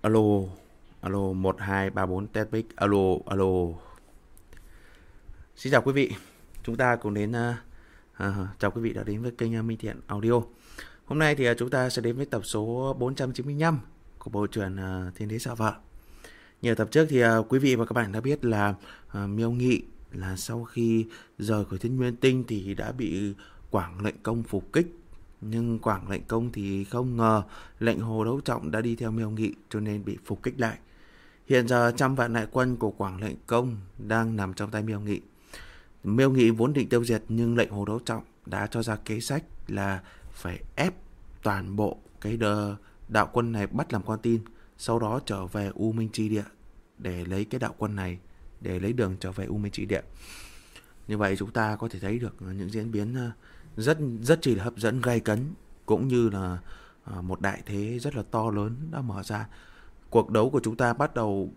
Alo, alo 1234 test mic. Alo, alo. Xin chào quý vị. Chúng ta cùng đến chào quý vị đã đến với kênh Minh Thiện Audio. Hôm nay thì chúng ta sẽ đến với tập số 495 của bộ truyện Thiên Đế Sợ Vợ. Nhiều tập trước thì quý vị và các bạn đã biết là Miêu Nghị là sau khi rời khỏi Thiên Nguyên Tinh thì đã bị Quảng Lệnh Công phục kích. Nhưng Quảng Lệnh Công thì không ngờ lệnh Hồ Đấu Trọng đã đi theo Miêu Nghị cho nên bị phục kích lại. Hiện giờ 100 vạn đại quân của Quảng Lệnh Công đang nằm trong tay Miêu Nghị. Miêu Nghị vốn định tiêu diệt nhưng lệnh Hồ Đấu Trọng đã cho ra kế sách là phải ép toàn bộ cái đạo quân này bắt làm con tin, sau đó trở về U Minh Chi Địa để lấy cái đạo quân này, để lấy đường trở về U Minh Chi Địa. Như vậy chúng ta có thể thấy được những diễn biến rất chỉ là hấp dẫn, gay cấn, cũng như là một đại thế rất là to lớn đã mở ra. Cuộc đấu của chúng ta bắt đầu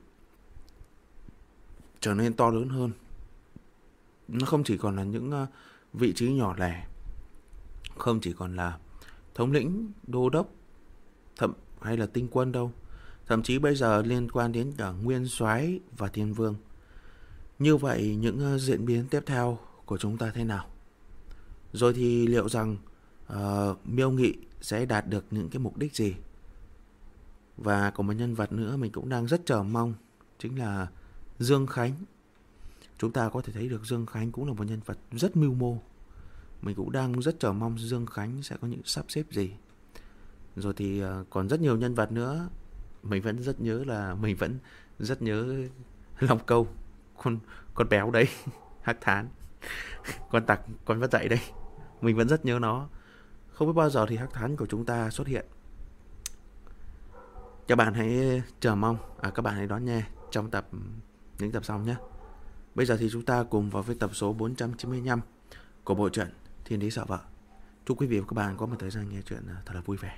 trở nên to lớn hơn. Nó không chỉ còn là những vị trí nhỏ lẻ, không chỉ còn là thống lĩnh, đô đốc, hay là tinh quân đâu. Thậm chí bây giờ liên quan đến cả Nguyên Soái và Thiên Vương. Như vậy những diễn biến tiếp theo của chúng ta thế nào? Rồi thì liệu rằng Miêu Nghị sẽ đạt được những cái mục đích gì? Và có một nhân vật nữa mình cũng đang rất chờ mong, chính là Dương Khánh. Chúng ta có thể thấy được Dương Khánh cũng là một nhân vật rất mưu mô. Mình cũng đang rất chờ mong Dương Khánh sẽ có những sắp xếp gì. Rồi thì còn rất nhiều nhân vật nữa. Mình vẫn rất nhớ Long Câu, con béo đấy, Hắc Thán, con tặc, con vắt dậy đây. Mình vẫn rất nhớ nó. Không biết bao giờ thì Hắc Thán của chúng ta xuất hiện. Các bạn hãy chờ mong, các bạn hãy đón nghe trong những tập sau nhé. Bây giờ thì chúng ta cùng vào với tập số 495 của bộ truyện Thiên Đế Sợ Vợ. Chúc quý vị và các bạn có một thời gian nghe chuyện thật là vui vẻ.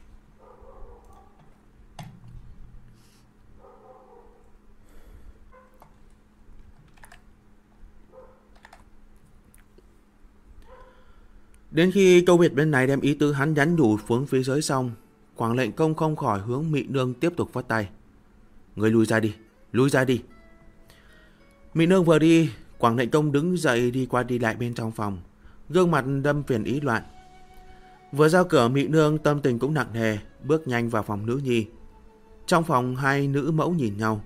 Đến khi câu Việt bên này đem ý tứ hắn nhắn nhủ xuống phía dưới xong, Quảng Lệnh Công không khỏi hướng Mị Nương tiếp tục vất tay. Người lùi ra đi. Mị Nương vừa đi, Quảng Lệnh Công đứng dậy đi qua đi lại bên trong phòng, gương mặt đâm phiền ý loạn. Vừa ra cửa, Mị Nương tâm tình cũng nặng nề, bước nhanh vào phòng nữ nhi. Trong phòng hai nữ mẫu nhìn nhau.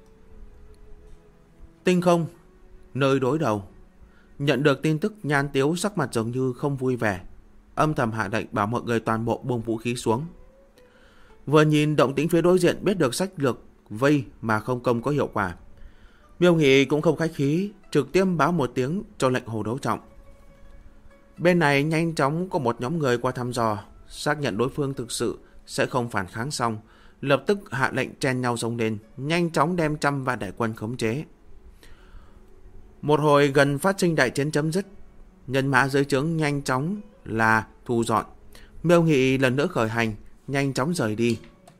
Tinh Không, nơi đối đầu, nhận được tin tức Nhan Tiếu sắc mặt giống như không vui vẻ, âm thầm hạ lệnh bảo mọi người toàn bộ buông vũ khí xuống. Vừa nhìn động tĩnh phía đối diện biết được sách lược vây mà không công có hiệu quả. Miêu Nghị cũng không khách khí, trực tiếp báo một tiếng cho lệnh Hồ Đấu Trọng. Bên này nhanh chóng có một nhóm người qua thăm dò, xác nhận đối phương thực sự sẽ không phản kháng xong, lập tức hạ lệnh chen nhau xông lên, nhanh chóng đem 100 vạn đại quân khống chế. Một hồi gần phát sinh đại chiến chấm dứt, nhân mã dưới trướng nhanh chóng là thu dọn. Miêu Nghị lần nữa khởi hành, nhanh chóng rời đi.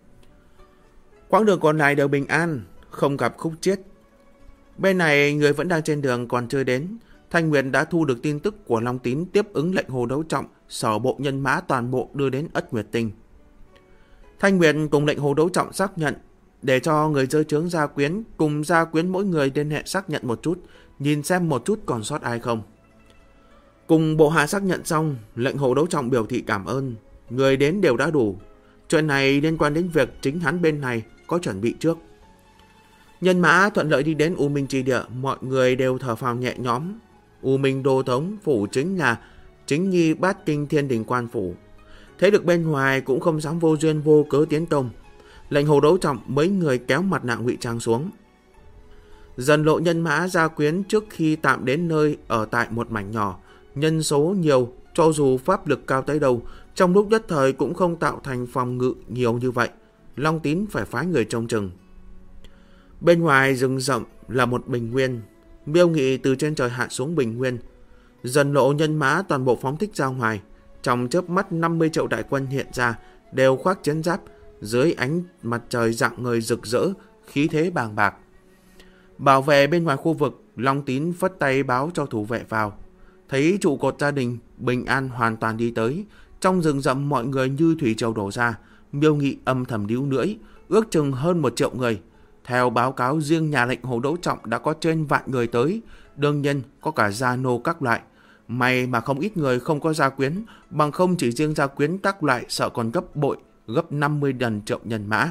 Quãng đường còn lại đều bình an, không gặp khúc chiết. Bên này người vẫn đang trên đường còn chưa đến. Thanh Nguyệt đã thu được tin tức của Long Tín tiếp ứng lệnh Hồ Đấu Trọng, sở bộ nhân mã toàn bộ đưa đến Ất Nguyệt Tinh. Thanh Nguyệt cùng lệnh Hồ Đấu Trọng xác nhận, để cho người dưới trướng gia quyến cùng gia quyến mỗi người liên hệ xác nhận một chút, nhìn xem một chút còn sót ai không. Cùng bộ hạ xác nhận xong, lệnh Hồ Đấu Trọng biểu thị cảm ơn, người đến đều đã đủ. Chuyện này liên quan đến việc chính hắn bên này có chuẩn bị trước. Nhân mã thuận lợi đi đến U Minh Chi Địa, mọi người đều thở phào nhẹ nhõm. U Minh Đô Thống phủ chính là chính nhi Bát Kinh Thiên Đình Quan phủ. Thế lực bên ngoài cũng không dám vô duyên vô cớ tiến công. Lệnh Hồ Đấu Trọng mấy người kéo mặt nạ ngụy trang xuống. Dần lộ nhân mã gia quyến trước khi tạm đến nơi ở tại một mảnh nhỏ. Nhân số nhiều, cho dù pháp lực cao tới đâu, trong lúc nhất thời cũng không tạo thành phòng ngự nhiều như vậy. Long Tín phải phái người trông chừng. Bên ngoài rừng rậm là một bình nguyên. Miêu Nghị từ trên trời hạ xuống bình nguyên. Dần lộ nhân mã toàn bộ phóng thích ra ngoài. Trong chớp mắt 50 triệu đại quân hiện ra, đều khoác chiến giáp, dưới ánh mặt trời rạng ngời rực rỡ, khí thế bàng bạc. Bảo vệ bên ngoài khu vực, Long Tín phất tay báo cho thủ vệ vào. Thấy trụ cột gia đình bình an hoàn toàn đi tới. Trong rừng rậm mọi người như thủy triều đổ ra. Miêu Nghị âm thầm điếu lưỡi, ước chừng hơn 1 triệu người. Theo báo cáo, riêng nhà lệnh Hồ Đấu Trọng đã có trên vạn người tới, đương nhiên có cả gia nô các loại. May mà không ít người không có gia quyến, bằng không chỉ riêng gia quyến các loại sợ còn gấp bội, gấp 50 lần triệu nhân mã.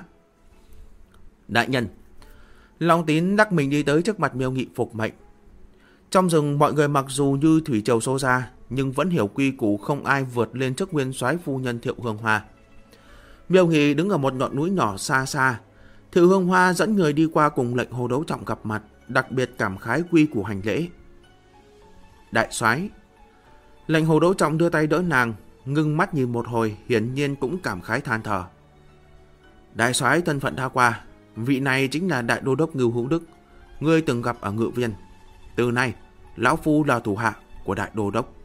Đại nhân, Long Tín đắc mình đi tới trước mặt Miêu Nghị phục mệnh. Trong rừng mọi người mặc dù như thủy triều xô ra, nhưng vẫn hiểu quy củ, không ai vượt lên trước nguyên soái phu nhân Thiệu Hương Hoa. Miêu Nghị đứng ở một ngọn núi nhỏ xa xa. Thiệu Hương Hoa dẫn người đi qua cùng lệnh Hồ Đấu Trọng gặp mặt, đặc biệt cảm khái quy củ hành lễ. Đại soái. Lệnh Hồ Đấu Trọng đưa tay đỡ nàng, ngưng mắt nhìn một hồi, hiển nhiên cũng cảm khái than thở. Đại soái thân phận đã qua, vị này chính là đại đô đốc Ngưu Hữu Đức, ngươi từng gặp ở Ngự Viên. Từ nay, lão phu là thủ hạ của đại đô đốc.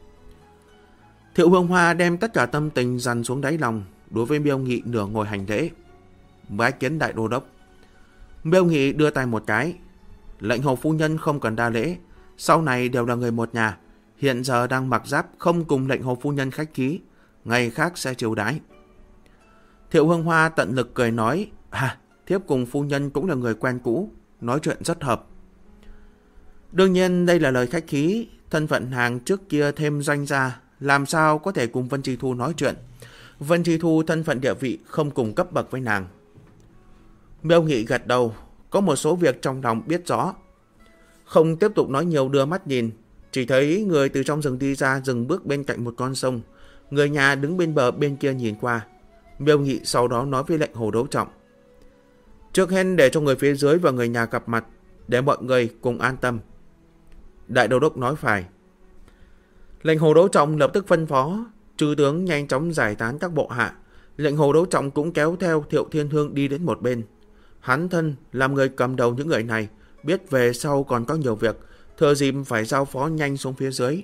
Thiệu Hương Hoa đem tất cả tâm tình dằn xuống đáy lòng, đối với Miêu Nghị nửa ngồi hành lễ. Bái kiến đại đô đốc. Miêu Nghị đưa tay một cái. Lệnh Hồ phu nhân không cần đa lễ, sau này đều là người một nhà, hiện giờ đang mặc giáp, không cùng lệnh Hồ phu nhân khách khí, ngày khác sẽ chiêu đãi. Thiệu Hương Hoa tận lực cười nói, thiếp cùng phu nhân cũng là người quen cũ, nói chuyện rất hợp. Đương nhiên đây là lời khách khí, thân phận nàng trước kia thêm danh gia, làm sao có thể cùng Vân Chi Thu nói chuyện. Vân Chi Thu thân phận địa vị không cùng cấp bậc với nàng. Miêu Nghị gật đầu, có một số việc trong lòng biết rõ. Không tiếp tục nói nhiều, đưa mắt nhìn, chỉ thấy người từ trong rừng đi ra, dừng bước bên cạnh một con sông. Người nhà đứng bên bờ bên kia nhìn qua. Miêu Nghị sau đó nói với lệnh Hồ Đấu Trọng, trước hết để cho người phía dưới và người nhà gặp mặt, để mọi người cùng an tâm. Đại đô đốc nói phải. Lệnh Hồ Đấu Trọng lập tức phân phó, trừ tướng nhanh chóng giải tán các bộ hạ. Lệnh Hồ Đấu Trọng cũng kéo theo Thiệu Thiên Hương đi đến một bên. Hắn thân làm người cầm đầu những người này, biết về sau còn có nhiều việc, thừa dịp phải giao phó nhanh xuống phía dưới.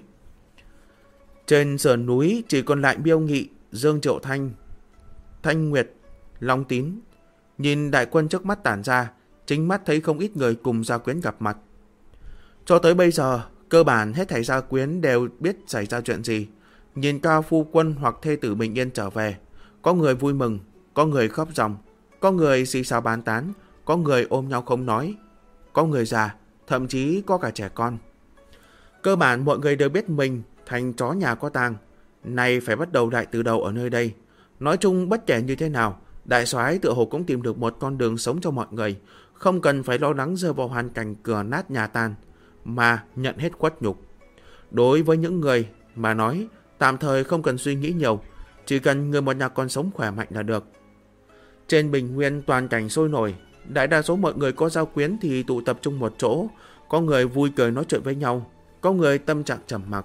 Trên sườn núi chỉ còn lại Miêu Nghị, Dương Triệu Thanh, Thanh Nguyệt, Long Tín. Nhìn đại quân trước mắt tản ra, chính mắt thấy không ít người cùng gia quyến gặp mặt. Cho tới bây giờ, cơ bản hết thảy gia quyến đều biết xảy ra chuyện gì. Nhìn cao phu quân hoặc thê tử bình yên trở về, có người vui mừng, có người khóc ròng, có người xì xào bàn tán, có người ôm nhau không nói, có người già, thậm chí có cả trẻ con. Cơ bản mọi người đều biết mình thành chó nhà có tang, nay phải bắt đầu lại từ đầu ở nơi đây. Nói chung bất kể như thế nào, đại soái tựa hồ cũng tìm được một con đường sống cho mọi người, không cần phải lo lắng rơi vào hoàn cảnh cửa nát nhà tan, mà nhận hết khuất nhục. Đối với những người mà nói, tạm thời không cần suy nghĩ nhiều, chỉ cần người một nhà còn sống khỏe mạnh là được. Trên bình nguyên toàn cảnh sôi nổi, đại đa số mọi người có giao quyến thì tụ tập trung một chỗ, có người vui cười nói chuyện với nhau, có người tâm trạng trầm mặc.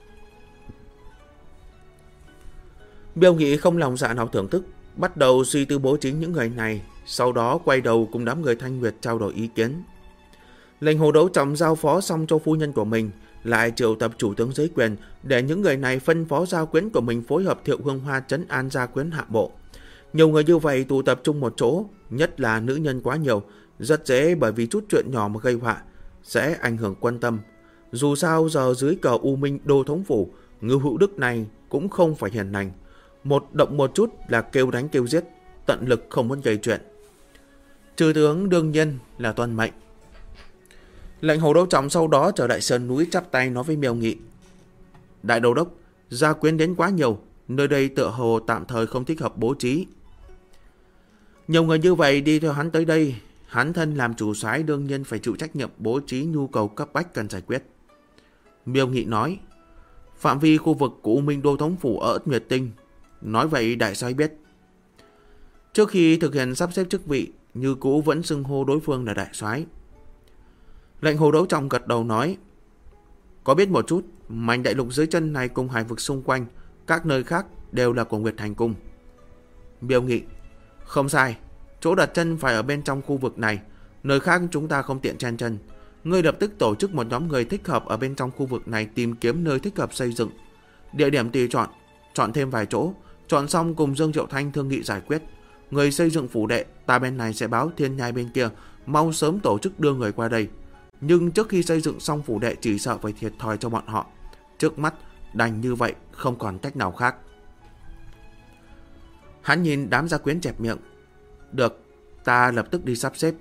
Miêu Nghị không lòng dạ nào thưởng thức, bắt đầu suy tư bố trí những người này, sau đó quay đầu cùng đám người Thanh Nguyệt trao đổi ý kiến. Lệnh Hồ Đấu Trọng giao phó xong cho phu nhân của mình, lại triệu tập chủ tướng dưới quyền để những người này phân phó gia quyến của mình phối hợp Thiệu Hương Hoa trấn an gia quyến hạ bộ. Nhiều người như vậy tụ tập trung một chỗ, nhất là nữ nhân quá nhiều, rất dễ bởi vì chút chuyện nhỏ mà gây họa, sẽ ảnh hưởng quân tâm. Dù sao giờ dưới cờ U Minh Đô Thống Phủ, Ngưu Hữu Đức này cũng không phải hiền lành, một động một chút là kêu đánh kêu giết, tận lực không muốn gây chuyện. Trừ tướng đương nhiên là tuân mệnh. Lệnh Hồ Đấu Trọng sau đó trở lại sơn núi chắp tay nói với Miêu Nghị, đại đô đốc, gia quyến đến quá nhiều, nơi đây tựa hồ tạm thời không thích hợp bố trí. Nhiều người như vậy đi theo hắn tới đây, hắn thân làm chủ soái đương nhiên phải chịu trách nhiệm bố trí nhu cầu cấp bách cần giải quyết. Miêu Nghị nói, phạm vi khu vực của U Minh Đô Thống Phủ ở Ất Nguyệt Tinh, nói vậy đại soái biết. Trước khi thực hiện sắp xếp chức vị, như cũ vẫn xưng hô đối phương là đại soái. Lệnh Hồ Đấu Trọng gật đầu nói, có biết một chút, mảnh đại lục dưới chân này cùng hải vực xung quanh, các nơi khác đều là của Nguyệt Thành Cung. Miêu Nghị, không sai, chỗ đặt chân phải ở bên trong khu vực này, nơi khác chúng ta không tiện chen chân. Ngươi lập tức tổ chức một nhóm người thích hợp ở bên trong khu vực này tìm kiếm nơi thích hợp xây dựng. Địa điểm tùy chọn thêm vài chỗ, chọn xong cùng Dương Triệu Thanh thương nghị giải quyết. Người xây dựng phủ đệ, ta bên này sẽ báo Thiên Nhai bên kia, mau sớm tổ chức đưa người qua đây. Nhưng trước khi xây dựng xong phủ đệ chỉ sợ phải thiệt thòi cho bọn họ. Trước mắt đành như vậy, không còn cách nào khác. Hắn nhìn đám gia quyến chẹp miệng. Được, ta lập tức đi sắp xếp.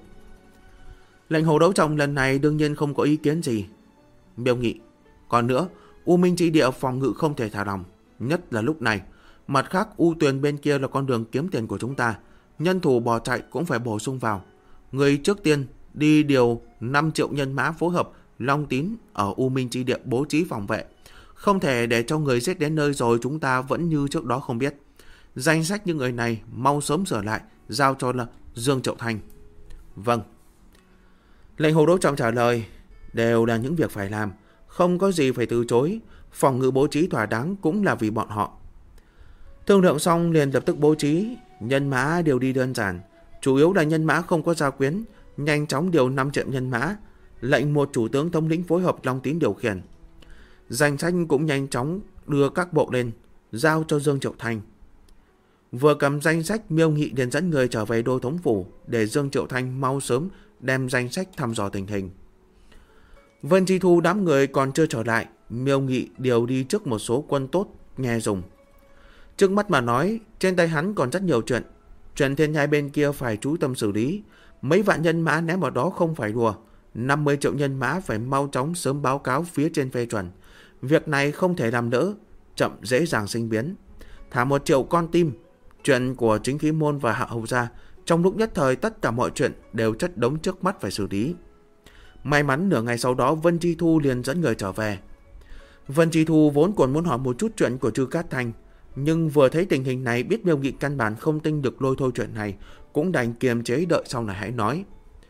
Lệnh Hồ Đấu Trọng lần này đương nhiên không có ý kiến gì. Miêu Nghị, còn nữa, U Minh Chi Địa phòng ngự không thể thả lỏng, nhất là lúc này. Mặt khác, U Tuyền bên kia là con đường kiếm tiền của chúng ta, nhân thủ bỏ chạy cũng phải bổ sung vào. Người trước tiên đi điều 5 triệu nhân mã phối hợp Long Tín ở U Minh Chi Địa bố trí phòng vệ. Không thể để cho người giết đến nơi rồi chúng ta vẫn như trước đó không biết. Danh sách những người này mau sớm sửa lại, giao cho là Dương Triệu Thanh. Vâng. Lệnh Hồ Đấu Trọng trả lời, đều là những việc phải làm, không có gì phải từ chối. Phòng ngự bố trí thỏa đáng cũng là vì bọn họ. Thương lượng xong liền lập tức bố trí. Nhân mã đều đi đơn giản, chủ yếu là nhân mã không có gia quyến. Nhanh chóng điều 5 triệu nhân mã, lệnh một chủ tướng thống lĩnh phối hợp Long Tín điều khiển. Danh sách cũng nhanh chóng đưa các bộ lên, giao cho Dương Triệu Thanh. Vừa cầm danh sách, Miêu Nghị liền dẫn người trở về đô thống phủ để Dương Triệu Thanh mau sớm đem danh sách thăm dò tình hình. Vân Chi Thu đám người còn chưa trở lại, Miêu Nghị điều đi trước một số quân tốt nghe dùng. Trước mắt mà nói, trên tay hắn còn rất nhiều chuyện. Chuyện thiên nhai bên kia phải chú tâm xử lý. Mấy vạn nhân mã ném vào đó không phải đùa. 50 triệu nhân mã phải mau chóng sớm báo cáo phía trên phê chuẩn. Việc này không thể làm đỡ, chậm dễ dàng sinh biến. Thả 1 triệu con tim. Chuyện của Chính Khí Môn và Hạ Hầu Gia, trong lúc nhất thời tất cả mọi chuyện đều chất đống trước mắt phải xử lý. May mắn nửa ngày sau đó Vân Chi Thu liền dẫn người trở về. Vân Chi Thu vốn còn muốn hỏi một chút chuyện của Trư Cát Thành, nhưng vừa thấy tình hình này biết Miêu Nghị căn bản không tin được lôi thôi chuyện này, cũng đành kiềm chế đợi sau này hãy nói.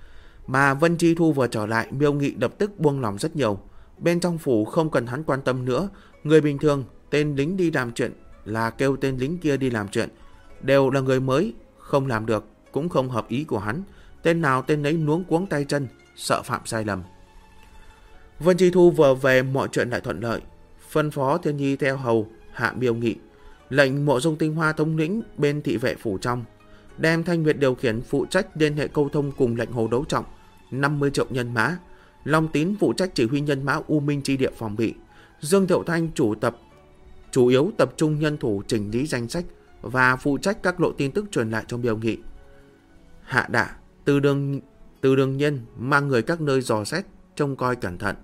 Mà Vân Chi Thu vừa trở lại, Miêu Nghị lập tức buông lòng rất nhiều. Bên trong phủ không cần hắn quan tâm nữa. Người bình thường, tên lính đi làm chuyện là kêu tên lính kia đi làm chuyện. Đều là người mới, không làm được, cũng không hợp ý của hắn. Tên nào tên ấy luống cuống tay chân, sợ phạm sai lầm. Vân Chi Thu vừa về mọi chuyện lại thuận lợi. Phân phó Thiên Nhi theo hầu hạ Miêu Nghị, lệnh Mộ Dung Tinh Hoa thống lĩnh bên thị vệ phủ trong, đem Thanh Nguyệt điều khiển phụ trách liên hệ câu thông cùng lệnh Hồ Đấu Trọng 50 triệu nhân mã, Long Tín phụ trách chỉ huy nhân mã U Minh Chi Địa phòng bị, Dương Thiệu Thanh chủ yếu tập trung nhân thủ chỉnh lý danh sách và phụ trách các lộ tin tức truyền lại cho Miêu Nghị. Hạ Đạ, từ đường Nhân mang người các nơi dò xét trông coi cẩn thận.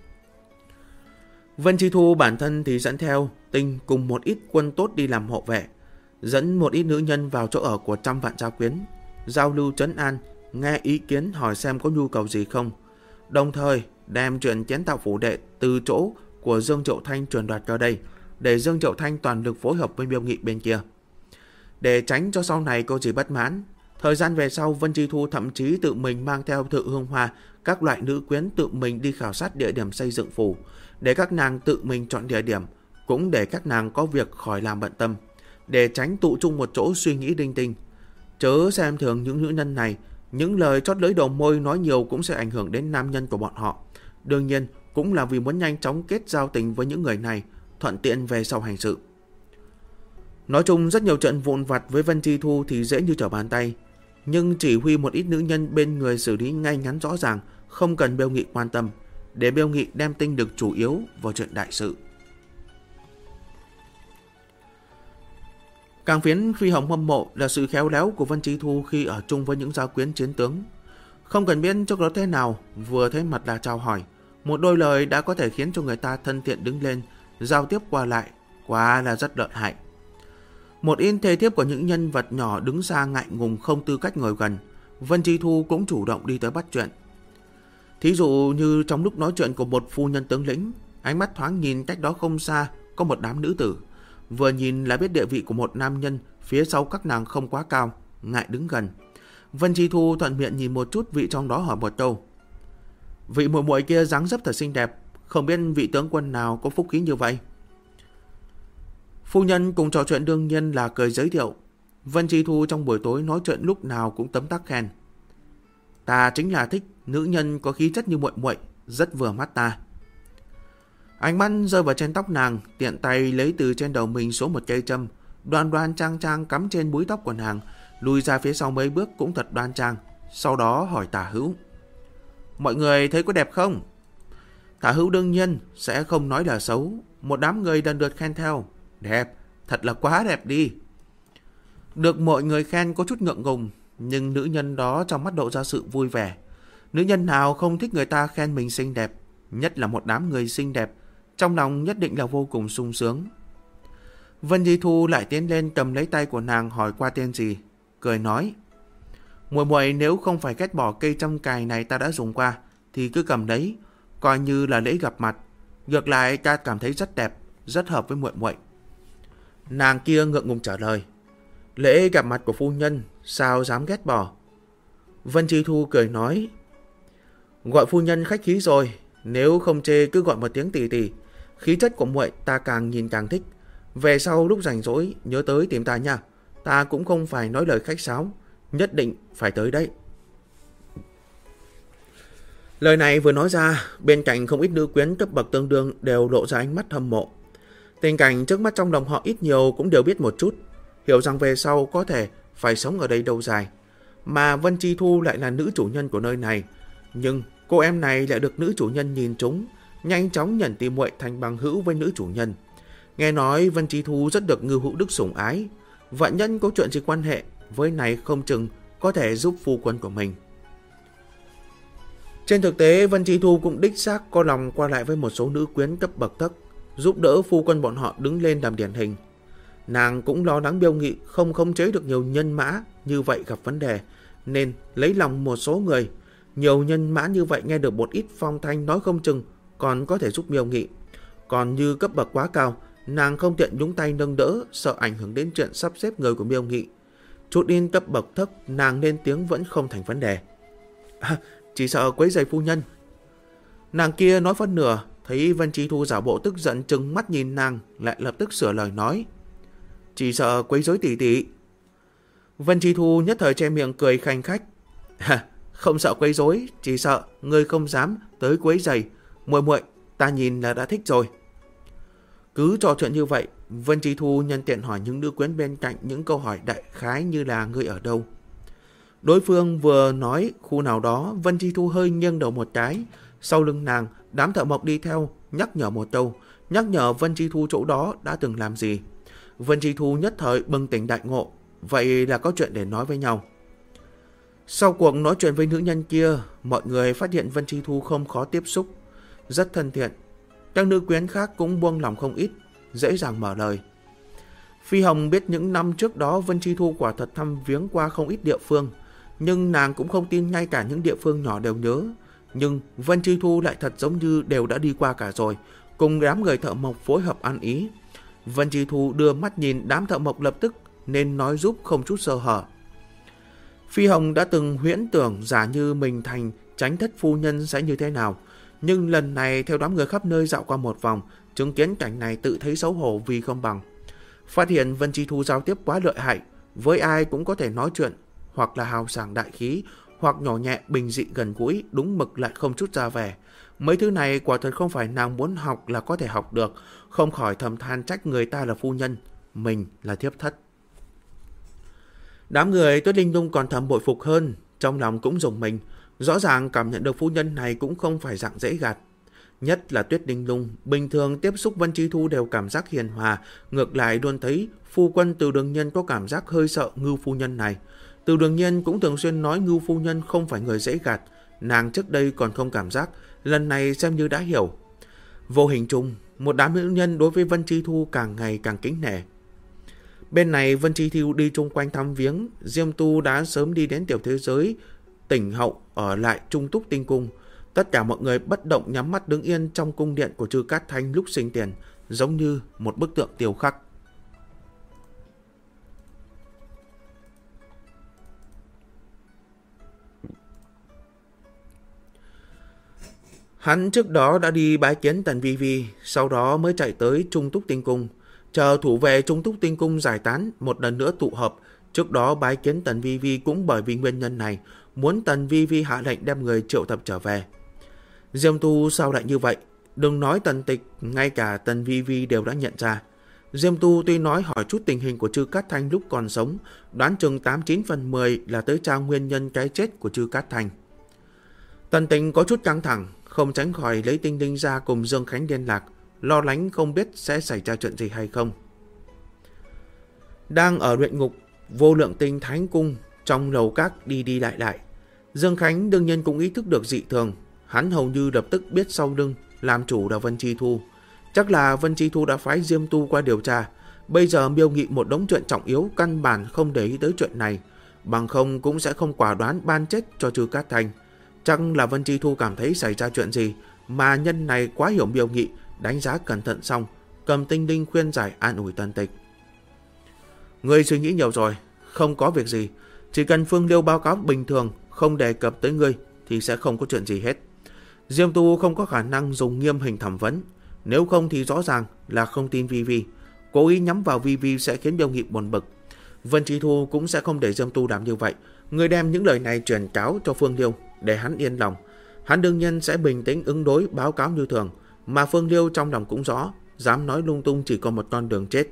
Vân Chi Thu bản thân thì dẫn theo Tinh cùng một ít quân tốt đi làm hộ vệ, dẫn một ít nữ nhân vào chỗ ở của 100 vạn gia quyến, giao lưu trấn an, nghe ý kiến hỏi xem có nhu cầu gì không, đồng thời đem chuyện kiến tạo phủ đệ từ chỗ của Dương Triệu Thanh truyền đoạt cho đây, để Dương Triệu Thanh toàn lực phối hợp với Miêu Nghị bên kia, để tránh cho sau này có gì bất mãn. Thời gian về sau, Vân Chi Thu thậm chí tự mình mang theo Thự Hương Hoa, các loại nữ quyến tự mình đi khảo sát địa điểm xây dựng phủ, để các nàng tự mình chọn địa điểm, cũng để các nàng có việc khỏi làm bận tâm, để tránh tụ chung một chỗ suy nghĩ đinh tinh. Chớ xem thường những nữ nhân này, những lời chót lưỡi đầu môi nói nhiều cũng sẽ ảnh hưởng đến nam nhân của bọn họ. Đương nhiên, cũng là vì muốn nhanh chóng kết giao tình với những người này, thuận tiện về sau hành sự. Nói chung rất nhiều trận vụn vặt với Vân Chi Thu thì dễ như trở bàn tay, nhưng chỉ huy một ít nữ nhân bên người xử lý ngay ngắn rõ ràng, không cần Miêu Nghị quan tâm, để Miêu Nghị đem tinh lực chủ yếu vào chuyện đại sự. Càng khiến Phi Hồng hâm mộ là sự khéo léo của Vân Chi Thu khi ở chung với những gia quyến chiến tướng. Không cần biết trước đó thế nào, vừa thấy mặt là chào hỏi, một đôi lời đã có thể khiến cho người ta thân thiện đứng lên, giao tiếp qua lại, quá là rất lợi hại. Một ít thê thiếp của những nhân vật nhỏ đứng xa ngại ngùng không tư cách ngồi gần, Vân Chi Thu cũng chủ động đi tới bắt chuyện. Thí dụ như trong lúc nói chuyện của một phu nhân tướng lĩnh, ánh mắt thoáng nhìn cách đó không xa có một đám nữ tử, vừa nhìn là biết địa vị của một nam nhân phía sau các nàng không quá cao, ngại đứng gần. Vân Chi Thu thuận miệng nhìn một chút vị trong đó hỏi một câu: vị muội muội kia dáng dấp thật xinh đẹp, không biết vị tướng quân nào có phúc khí như vậy? Phu nhân cùng trò chuyện đương nhiên là cười giới thiệu. Vân Chi Thu trong buổi tối nói chuyện lúc nào cũng tấm tắc khen: ta chính là thích nữ nhân có khí chất như muội muội, rất vừa mắt ta. Ánh mắt rơi vào trên tóc nàng, tiện tay lấy từ trên đầu mình xuống một cây châm, đoan đoan trang trang cắm trên búi tóc của nàng, lùi ra phía sau mấy bước cũng thật đoan trang. Sau đó hỏi Tả Hữu: mọi người thấy có đẹp không? Tả Hữu đương nhiên sẽ không nói là xấu, một đám người lần lượt khen theo: đẹp, thật là quá đẹp đi. Được mọi người khen có chút ngượng ngùng, nhưng nữ nhân đó trong mắt lộ ra sự vui vẻ. Nữ nhân nào không thích người ta khen mình xinh đẹp, nhất là một đám người xinh đẹp, trong lòng nhất định là vô cùng sung sướng. Vân Di Thu lại tiến lên cầm lấy tay của nàng hỏi qua tên gì, cười nói: muội muội nếu không phải ghét bỏ cây châm cài này ta đã dùng qua thì cứ cầm đấy, coi như là lễ gặp mặt. Ngược lại ta cảm thấy rất đẹp, rất hợp với muội muội. Nàng kia ngượng ngùng trả lời: lễ gặp mặt của phu nhân sao dám ghét bỏ. Vân Di Thu cười nói: gọi phu nhân khách khí rồi, nếu không chê cứ gọi một tiếng tỷ tỷ. Khí chất của muội ta càng nhìn càng thích. Về sau lúc rảnh rỗi nhớ tới tìm ta nha. Ta cũng không phải nói lời khách sáo, nhất định phải tới đấy. Lời này vừa nói ra, bên cạnh không ít nữ quyến cấp bậc tương đương đều lộ ra ánh mắt hâm mộ. Tình cảnh trước mắt trong lòng họ ít nhiều cũng đều biết một chút, hiểu rằng về sau có thể phải sống ở đây lâu dài. Mà Vân Chi Thu lại là nữ chủ nhân của nơi này, nhưng cô em này lại được nữ chủ nhân nhìn trúng, nhanh chóng nhận tìm muội thành bằng hữu với nữ chủ nhân. Nghe nói Vân Chi Thu rất được Ngưu Hữu Đức sủng ái, vạn nhân có chuyện gì quan hệ với này không chừng có thể giúp phu quân của mình. Trên thực tế, Vân Chi Thu cũng đích xác có lòng qua lại với một số nữ quyến cấp bậc thấp, giúp đỡ phu quân bọn họ đứng lên làm điển hình. Nàng cũng lo lắng Biêu Nghị không khống chế được nhiều nhân mã như vậy gặp vấn đề, nên lấy lòng một số người. Nhiều nhân mã như vậy nghe được một ít phong thanh nói không chừng còn có thể giúp Biêu Nghị. Còn như cấp bậc quá cao, nàng không tiện nhúng tay nâng đỡ, sợ ảnh hưởng đến chuyện sắp xếp người của Biêu Nghị. Chút in cấp bậc thấp, nàng lên tiếng vẫn không thành vấn đề. Chỉ sợ quấy rầy phu nhân. Nàng kia nói phân nửa, thấy Vân Chi Thu giả bộ tức giận trừng mắt nhìn nàng, lại lập tức sửa lời nói: chỉ sợ quấy rối tỷ tỷ. Vân Chi Thu nhất thời che miệng cười khanh khách: không sợ quấy rối, chỉ sợ ngươi không dám tới quấy rầy. Muội muội ta nhìn là đã thích rồi. Cứ trò chuyện như vậy, Vân Chi Thu nhân tiện hỏi những nữ quyến bên cạnh những câu hỏi đại khái như là ngươi ở đâu. Đối phương vừa nói khu nào đó, Vân Chi Thu hơi nghiêng đầu một cái. Sau lưng nàng, đám thợ mộc đi theo, nhắc nhở một câu, nhắc nhở Vân Chi Thu chỗ đó đã từng làm gì. Vân Chi Thu nhất thời bừng tỉnh đại ngộ, vậy là có chuyện để nói với nhau. Sau cuộc nói chuyện với nữ nhân kia, mọi người phát hiện Vân Chi Thu không khó tiếp xúc, rất thân thiện. Các nữ quyến khác cũng buông lòng không ít, dễ dàng mở lời. Phi Hồng biết những năm trước đó Vân Chi Thu quả thật thăm viếng qua không ít địa phương, nhưng nàng cũng không tin ngay cả những địa phương nhỏ đều nhớ. Nhưng Vân Chi Thu lại thật giống như đều đã đi qua cả rồi, cùng đám người thợ mộc phối hợp ăn ý. Vân Chi Thu đưa mắt nhìn đám thợ mộc lập tức nên nói giúp không chút sơ hở. Phi Hồng đã từng huyễn tưởng giả như mình thành Chánh thất phu nhân sẽ như thế nào, nhưng lần này theo đám người khắp nơi dạo qua một vòng, chứng kiến cảnh này tự thấy xấu hổ vì không bằng. Phát hiện Vân Chi Thu giao tiếp quá lợi hại, với ai cũng có thể nói chuyện, hoặc là hào sảng đại khí, hoặc nhỏ nhẹ bình dị gần gũi, đúng mực lại không chút ra vẻ. Mấy thứ này quả thật không phải nàng muốn học là có thể học được, không khỏi thầm than trách người ta là phu nhân, mình là thiếp thất. Đám người Tuyết Linh Lung còn thầm bội phục hơn, trong lòng cũng rùng mình, rõ ràng cảm nhận được phu nhân này cũng không phải dạng dễ gạt. Nhất là Tuyết Linh Lung, bình thường tiếp xúc Vân Chi Thu đều cảm giác hiền hòa, ngược lại luôn thấy phu quân Từ Đường Nhiên có cảm giác hơi sợ Ngưu phu nhân này. Từ Đường Nhiên cũng thường xuyên nói Ngưu phu nhân không phải người dễ gạt, nàng trước đây còn không cảm giác, lần này xem như đã hiểu. Vô hình chung, một đám nữ nhân đối với Vân Chi Thu càng ngày càng kính nể. Bên này Vân Chi Thu đi chung quanh thăm viếng, Diêm Tu đã sớm đi đến tiểu thế giới Tỉnh Hậu ở lại Trung Túc Tinh Cung. Tất cả mọi người bất động nhắm mắt đứng yên trong cung điện của Trư Cát Thanh lúc sinh tiền, giống như một bức tượng tiêu khắc. Hắn trước đó đã đi bái kiến Tần Vi Vi, sau đó mới chạy tới Trung Túc Tinh Cung. Chờ thủ vệ Trung Túc Tinh Cung giải tán, một lần nữa tụ họp. Trước đó bái kiến Tần Vi Vi cũng bởi vì nguyên nhân này, muốn Tần Vi Vi hạ lệnh đem người triệu tập trở về. Diêm Tu sao lại như vậy? Đừng nói Tần Tịch, ngay cả Tần Vi Vi đều đã nhận ra. Diêm Tu tuy nói hỏi chút tình hình của Trư Cát Thanh lúc còn sống, đoán chừng 89 phần 10 là tới tra nguyên nhân cái chết của Trư Cát Thanh. Tần Tịch có chút căng thẳng, không tránh khỏi lấy Tinh Linh ra cùng Dương Khánh liên lạc, lo lắng không biết sẽ xảy ra chuyện gì hay không. Đang ở luyện ngục Vô Lượng Tinh Thánh Cung, trong lầu các đi đi lại lại. Dương Khánh đương nhiên cũng ý thức được dị thường. Hắn hầu như lập tức biết sau lưng làm chủ là Vân Chi Thu. Chắc là Vân Chi Thu đã phái Diêm Tu qua điều tra. Bây giờ Miêu Nghị một đống chuyện trọng yếu, căn bản không để ý tới chuyện này, bằng không cũng sẽ không quả đoán ban chết cho Trư Cát Thanh. Chắc là Vân Chi Thu cảm thấy xảy ra chuyện gì mà nhân này quá hiểu Miêu Nghị, đánh giá cẩn thận xong cầm tinh linh khuyên giải an ủi Tần Tịch. Ngươi suy nghĩ nhiều rồi, không có việc gì, chỉ cần Phương Liêu báo cáo bình thường, không đề cập tới ngươi thì sẽ không có chuyện gì hết. Diêm Tu không có khả năng dùng nghiêm hình thẩm vấn, nếu không thì rõ ràng là không tin Vi Vi, cố ý nhắm vào Vi Vi sẽ khiến Miêu Nghị buồn bực. Vân Chi Thu cũng sẽ không để Diêm Tu làm như vậy. Người đem những lời này truyền cáo cho Phương Liêu để hắn yên lòng. Hắn đương nhiên sẽ bình tĩnh ứng đối, báo cáo như thường, mà Phương Liêu trong lòng cũng rõ, dám nói lung tung chỉ có một con đường chết.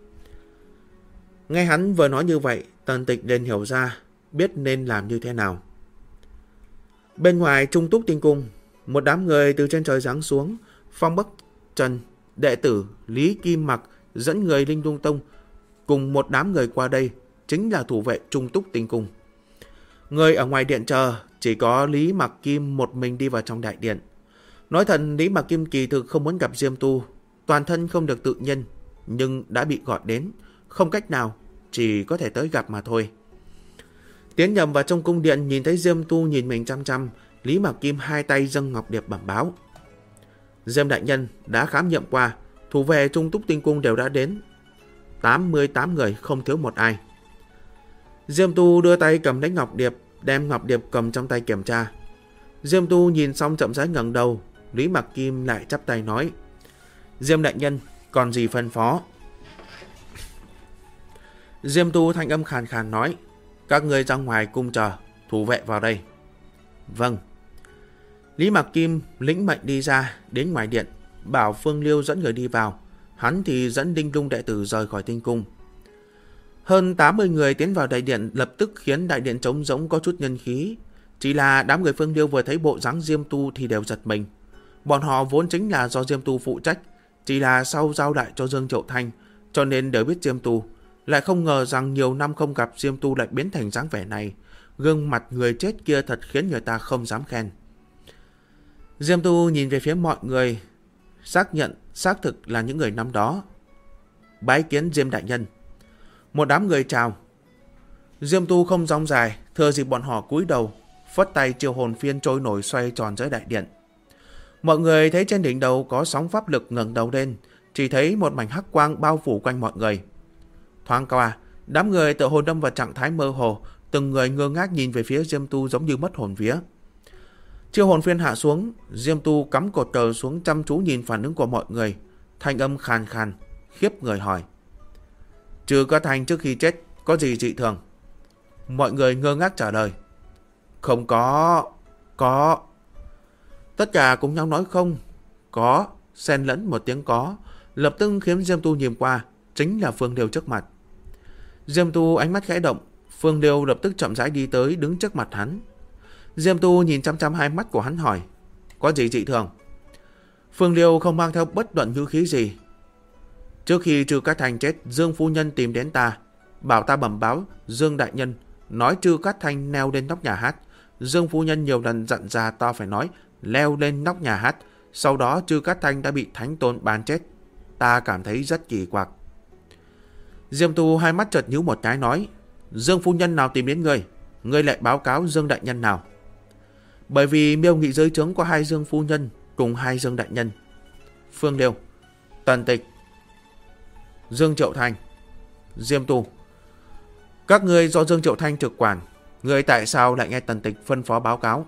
Nghe hắn vừa nói như vậy, Tần Tịch liền hiểu ra, biết nên làm như thế nào. Bên ngoài Trung Túc Tinh Cung, một đám người từ trên trời giáng xuống. Phong Bắc Trần, đệ tử Lý Kim Mặc dẫn người Linh Lung Tông cùng một đám người qua đây, chính là thủ vệ Trung Túc Tinh Cung. Người ở ngoài điện chờ, chỉ có Lý Mặc Kim một mình đi vào trong đại điện. Nói thật, Lý Mặc Kim kỳ thực không muốn gặp Diêm Tu, toàn thân không được tự nhiên, nhưng đã bị gọi đến, không cách nào, chỉ có thể tới gặp mà thôi. Tiến nhầm vào trong cung điện, nhìn thấy Diêm Tu nhìn mình chăm chăm, Lý Mặc Kim hai tay dâng ngọc điệp bẩm báo. Diêm đại nhân đã khám nghiệm qua, thủ vệ Trung Túc Tinh Cung đều đã đến, 88 người không thiếu một ai. Diêm Tu đưa tay cầm lấy ngọc điệp, đem ngọc điệp cầm trong tay kiểm tra. Diêm Tu nhìn xong chậm rãi ngẩng đầu, Lý Mặc Kim lại chắp tay nói: Diêm đại nhân, còn gì phân phó? Diêm Tu thanh âm khàn khàn nói: Các người ra ngoài cung chờ, thủ vệ vào đây. Vâng. Lý Mặc Kim lĩnh mệnh đi ra, đến ngoài điện, bảo Phương Liêu dẫn người đi vào. Hắn thì dẫn Linh Lung đệ tử rời khỏi tinh cung. Hơn 80 người tiến vào đại điện, lập tức khiến đại điện trống rỗng có chút nhân khí. Chỉ là đám người Phương Liêu vừa thấy bộ dáng Diêm Tu thì đều giật mình. Bọn họ vốn chính là do Diêm Tu phụ trách, chỉ là sau giao lại cho Dương Triệu Thanh, cho nên đều biết Diêm Tu. Lại không ngờ rằng nhiều năm không gặp Diêm Tu lại biến thành dáng vẻ này. Gương mặt người chết kia thật khiến người ta không dám khen. Diêm Tu nhìn về phía mọi người, xác nhận xác thực là những người năm đó. Bái kiến Diêm đại nhân. Một đám người chào. Diêm Tu không rong dài, thừa dịp bọn họ cúi đầu, phất tay chiêu hồn phiên trôi nổi xoay tròn dưới đại điện. Mọi người thấy trên đỉnh đầu có sóng pháp lực, ngẩng đầu lên, chỉ thấy một mảnh hắc quang bao phủ quanh mọi người. Thoáng qua, đám người tự hồ đâm vào trạng thái mơ hồ, từng người ngơ ngác nhìn về phía Diêm Tu giống như mất hồn vía. Chiêu hồn phiên hạ xuống, Diêm Tu cắm cột cờ xuống chăm chú nhìn phản ứng của mọi người, thanh âm khàn khàn, khiếp người hỏi: Trừ Cát Thanh trước khi chết có gì dị thường? Mọi người ngơ ngác trả lời: Không có. Tất cả cùng nhau nói không. Có, xen lẫn một tiếng có, lập tức khiến Diêm Tu nhìn qua, chính là Phương Liêu trước mặt. Diêm Tu ánh mắt khẽ động, Phương Liêu lập tức chậm rãi đi tới đứng trước mặt hắn. Diêm Tu nhìn chăm chăm hai mắt của hắn hỏi: Có gì dị thường? Phương Liêu không mang theo bất luận ngữ khí gì. Trước khi Trư Cát Thanh chết, Dương phu nhân tìm đến ta, bảo ta bẩm báo Dương đại nhân, nói Trư Cát Thanh leo lên nóc nhà hát. Dương phu nhân nhiều lần dặn dà ta phải nói leo lên nóc nhà hát. Sau đó Trư Cát Thanh đã bị Thánh Tôn ban chết. Ta cảm thấy rất kỳ quặc. Diêm Tu hai mắt chợt nhíu một cái nói: Dương phu nhân nào tìm đến ngươi? Ngươi lại báo cáo Dương đại nhân nào? Bởi vì Miêu Nghị dưới trướng có 2 Dương phu nhân cùng 2 Dương đại nhân. Phương Liêu, Tần Tịch, Dương Triệu Thanh, Diêm Tu. Các ngươi do Dương Triệu Thanh trực quản, ngươi tại sao lại nghe Tần Tịch phân phó báo cáo?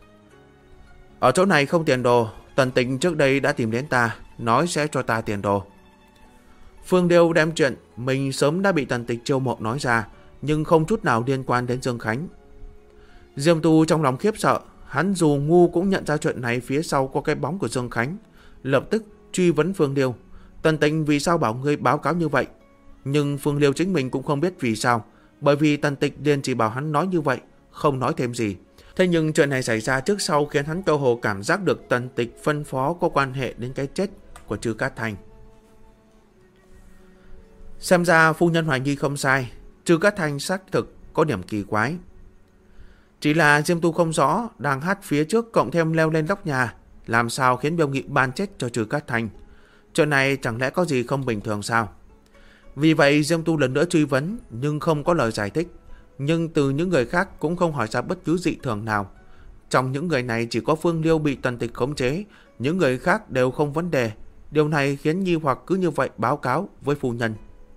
Ở chỗ này không tiền đồ, Tần Tịch trước đây đã tìm đến ta, nói sẽ cho ta tiền đồ. Phương Liêu đem chuyện mình sớm đã bị Tần Tịch chiêu mộ nói ra, nhưng không chút nào liên quan đến Dương Khánh. Diêm Tu trong lòng khiếp sợ, hắn dù ngu cũng nhận ra chuyện này phía sau có cái bóng của Dương Khánh, lập tức truy vấn Phương Liêu: Tần Tịch vì sao bảo ngươi báo cáo như vậy? Nhưng Phương Liêu chính mình cũng không biết vì sao, bởi vì Tần Tịch liền chỉ bảo hắn nói như vậy, không nói thêm gì. Thế nhưng chuyện này xảy ra trước sau khiến hắn cơ hồ cảm giác được Tần Tịch phân phó có quan hệ đến cái chết của Trư Cát Thanh. Xem ra phu nhân hoài nghi không sai, Trư Cát Thanh xác thực có điểm kỳ quái. Chỉ là Diêm Tu không rõ, đang hát phía trước cộng thêm leo lên nóc nhà, làm sao khiến Miêu Nghị ban chết cho Trừ Cát Thành. Chuyện này chẳng lẽ có gì không bình thường sao? Vì vậy Diêm Tu lần nữa truy vấn nhưng không có lời giải thích. Nhưng từ những người khác cũng không hỏi ra bất cứ dị thường nào. Trong những người này chỉ có Phương Liêu bị Tần Tịch khống chế, những người khác đều không vấn đề. Điều này khiến nghi hoặc cứ như vậy báo cáo với phu nhân.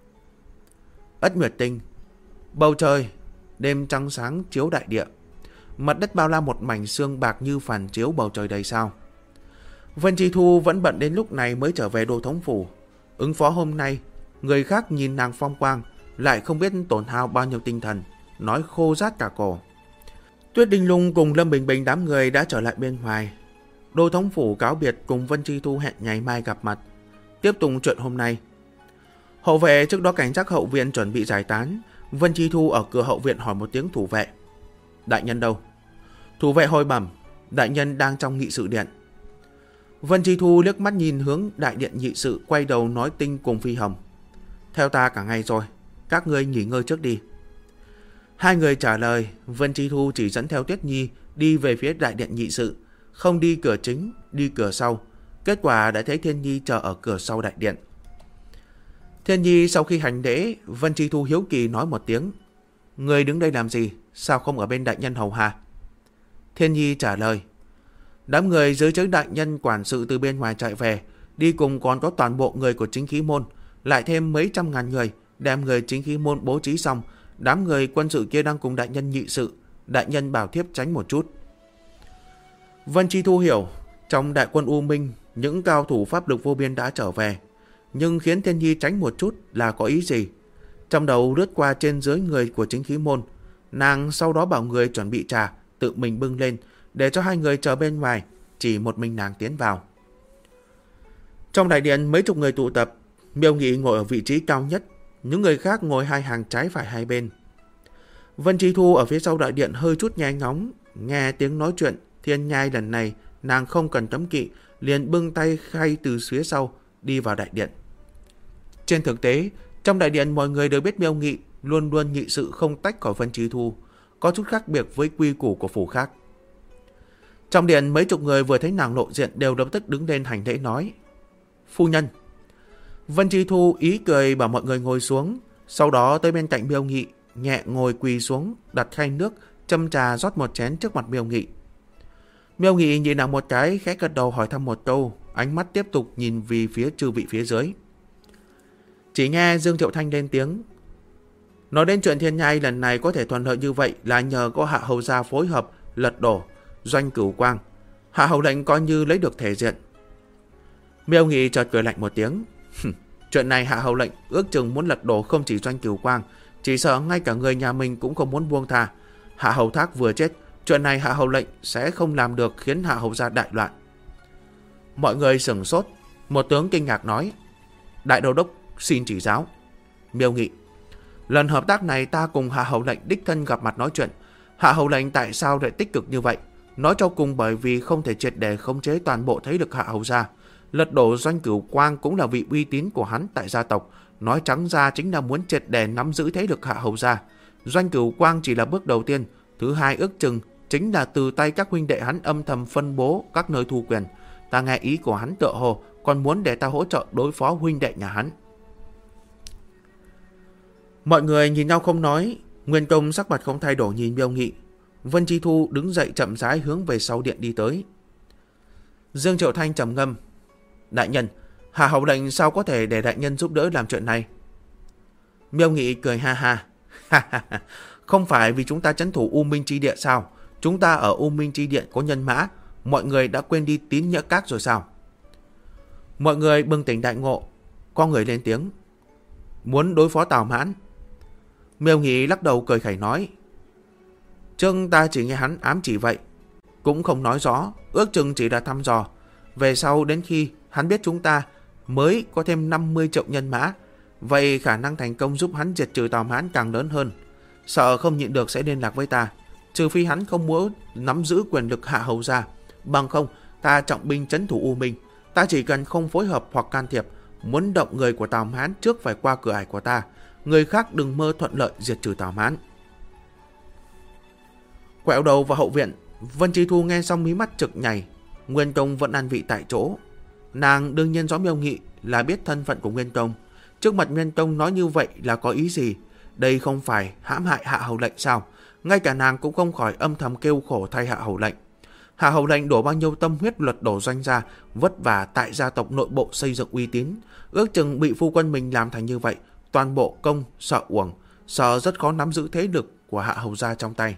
Ất Nguyệt Tinh. Bầu trời, đêm trăng sáng chiếu đại địa. Mặt đất bao la một mảnh sương bạc như phản chiếu bầu trời đầy sao. Vân Chi Thu vẫn bận đến lúc này mới trở về Đô Thống Phủ. Ứng phó hôm nay, người khác nhìn nàng phong quang, lại không biết tổn hao bao nhiêu tinh thần, nói khô rát cả cổ. Tuyết Đinh Lung cùng Lâm Bình Bình đám người đã trở lại bên ngoài. Đô Thống Phủ cáo biệt cùng Vân Chi Thu hẹn ngày mai gặp mặt, tiếp tục chuyện hôm nay. Hậu vệ trước đó cảnh giác hậu viện chuẩn bị giải tán. Vân Chi Thu ở cửa hậu viện hỏi một tiếng thủ vệ. Đại nhân đâu? Thủ vệ hồi bẩm, đại nhân đang trong nghị sự điện. Vân Chi Thu liếc mắt nhìn hướng đại điện nghị sự, quay đầu nói Tinh cùng Phi Hồng. Theo ta cả ngày rồi, các ngươi nghỉ ngơi trước đi. Hai người trả lời. Vân Chi Thu chỉ dẫn theo Tuyết Nhi đi về phía đại điện nghị sự, không đi cửa chính, đi cửa sau. Kết quả đã thấy Thiên Nhi chờ ở cửa sau đại điện. Thiên Nhi sau khi hành lễ, Vân Chi Thu hiếu kỳ nói một tiếng. Người đứng đây làm gì? Sao không ở bên đại nhân hầu hạ? Thiên Nhi trả lời. Đám người dưới trướng đại nhân quản sự từ bên ngoài chạy về, đi cùng còn có toàn bộ người của chính khí môn, lại thêm mấy trăm ngàn người, đem người chính khí môn bố trí xong. Đám người quân sự kia đang cùng đại nhân nghị sự, đại nhân bảo thiếp tránh một chút. Vân Chi Thu hiểu, trong đại quân U Minh, những cao thủ pháp lực vô biên đã trở về, nhưng khiến Thiên Nhi tránh một chút là có ý gì? Trong đầu lướt qua trên dưới người của chính khí môn, nàng sau đó bảo người chuẩn bị trà, tự mình bưng lên, để cho hai người chờ bên ngoài, chỉ một mình nàng tiến vào. Trong đại điện mấy chục người tụ tập, Miêu Nghị ngồi ở vị trí cao nhất, những người khác ngồi hai hàng trái phải hai bên. Vân Chi Thu ở phía sau đại điện hơi chút nghe ngóng, nghe tiếng nói chuyện Thiên Nhai lần này, nàng không cần cấm kỵ, liền bưng tay khay từ phía sau đi vào đại điện. Trên thực tế, trong đại điện mọi người đều biết Miêu Nghị luôn luôn nghị sự không tách khỏi Vân Chi Thu, có chút khác biệt với quy củ của phủ khác. Trong điện mấy chục người vừa thấy nàng lộ diện đều lập tức đứng lên hành lễ nói: Phu nhân. Vân Chi Thu ý cười bảo mọi người ngồi xuống, sau đó tới bên cạnh Miêu Nghị, nhẹ ngồi quỳ xuống, đặt khay nước, châm trà rót một chén trước mặt Miêu Nghị. Miêu Nghị nhìn nàng một cái, khẽ gật đầu hỏi thăm một câu, ánh mắt tiếp tục nhìn về phía chư vị phía dưới. Chỉ nghe Dương Triệu Thanh lên tiếng. Nói đến chuyện Thiên Nhai lần này có thể thuận lợi như vậy là nhờ có Hạ Hầu gia phối hợp lật đổ Doanh Cửu Quang. Hạ Hầu lệnh coi như lấy được thể diện. Miêu Nghị chợt cười lạnh một tiếng. Chuyện này Hạ Hầu lệnh ước chừng muốn lật đổ không chỉ Doanh Cửu Quang, chỉ sợ ngay cả người nhà mình cũng không muốn buông tha. Hạ Hầu Thác vừa chết, chuyện này Hạ Hầu lệnh sẽ không làm được, khiến Hạ Hầu gia đại loạn. Mọi người sửng sốt. Một tướng kinh ngạc nói: Đại đô đốc xin chỉ giáo. Miêu Nghị: Lần hợp tác này ta cùng Hạ Hầu lệnh đích thân gặp mặt nói chuyện. Hạ Hầu lệnh tại sao lại tích cực như vậy? Nói cho cùng bởi vì không thể triệt để khống chế toàn bộ thế lực Hạ Hầu gia. Lật đổ Doanh Cửu Quang cũng là vị uy tín của hắn tại gia tộc. Nói trắng ra chính là muốn triệt để nắm giữ thế lực Hạ Hầu gia. Doanh Cửu Quang chỉ là bước đầu tiên. Thứ hai ước chừng chính là từ tay các huynh đệ hắn âm thầm phân bố các nơi thu quyền. Ta nghe ý của hắn tựa hồ còn muốn để ta hỗ trợ đối phó huynh đệ nhà hắn. Mọi người nhìn nhau không nói. Nguyên Công sắc mặt không thay đổi nhìn Miêu Nghị. Vân Chi Thu đứng dậy chậm rãi hướng về sau điện đi tới. Dương Triệu Thanh trầm ngâm. Đại nhân, Hạ Hầu lệnh sao có thể để đại nhân giúp đỡ làm chuyện này? Miêu Nghị cười ha ha. Không phải vì chúng ta trấn thủ U Minh Chi Địa sao? Chúng ta ở U Minh Chi Địa có nhân mã, mọi người đã quên đi Tín Nhỡ Các rồi sao? Mọi người bừng tỉnh đại ngộ. Có người lên tiếng. Muốn đối phó Tào Mãn. Miêu Nghị lắc đầu cười khẩy nói: Trước ta chỉ nghe hắn ám chỉ vậy, cũng không nói rõ, ước chừng chỉ là thăm dò. Về sau đến khi hắn biết chúng ta mới có thêm 50 triệu nhân mã, vậy khả năng thành công giúp hắn diệt trừ Tào Mãn càng lớn hơn. Sợ không nhịn được sẽ liên lạc với ta, trừ phi hắn không muốn nắm giữ quyền lực Hạ Hầu gia. Bằng không, ta trọng binh trấn thủ U Minh. Ta chỉ cần không phối hợp hoặc can thiệp, muốn động người của Tào Mãn trước phải qua cửa ải của ta. Người khác đừng mơ thuận lợi diệt trừ Tào Mãn. Quẹo đầu vào hậu viện, Vân Chi Thu nghe xong mí mắt trực nhảy. Nguyên Công vẫn ăn vị tại chỗ. Nàng đương nhiên rõ Miêu Nghị là biết thân phận của Nguyên Công. Trước mặt Nguyên Công nói như vậy là có ý gì? Đây không phải hãm hại Hạ Hầu Lệnh sao? Ngay cả nàng cũng không khỏi âm thầm kêu khổ thay Hạ Hầu Lệnh. Hạ Hầu Lệnh đổ bao nhiêu tâm huyết lật đổ doanh gia, vất vả tại gia tộc nội bộ xây dựng uy tín, ước chừng bị phu quân mình làm thành như vậy, toàn bộ công sợ uổng, sợ rất khó nắm giữ thế lực của Hạ Hầu gia trong tay.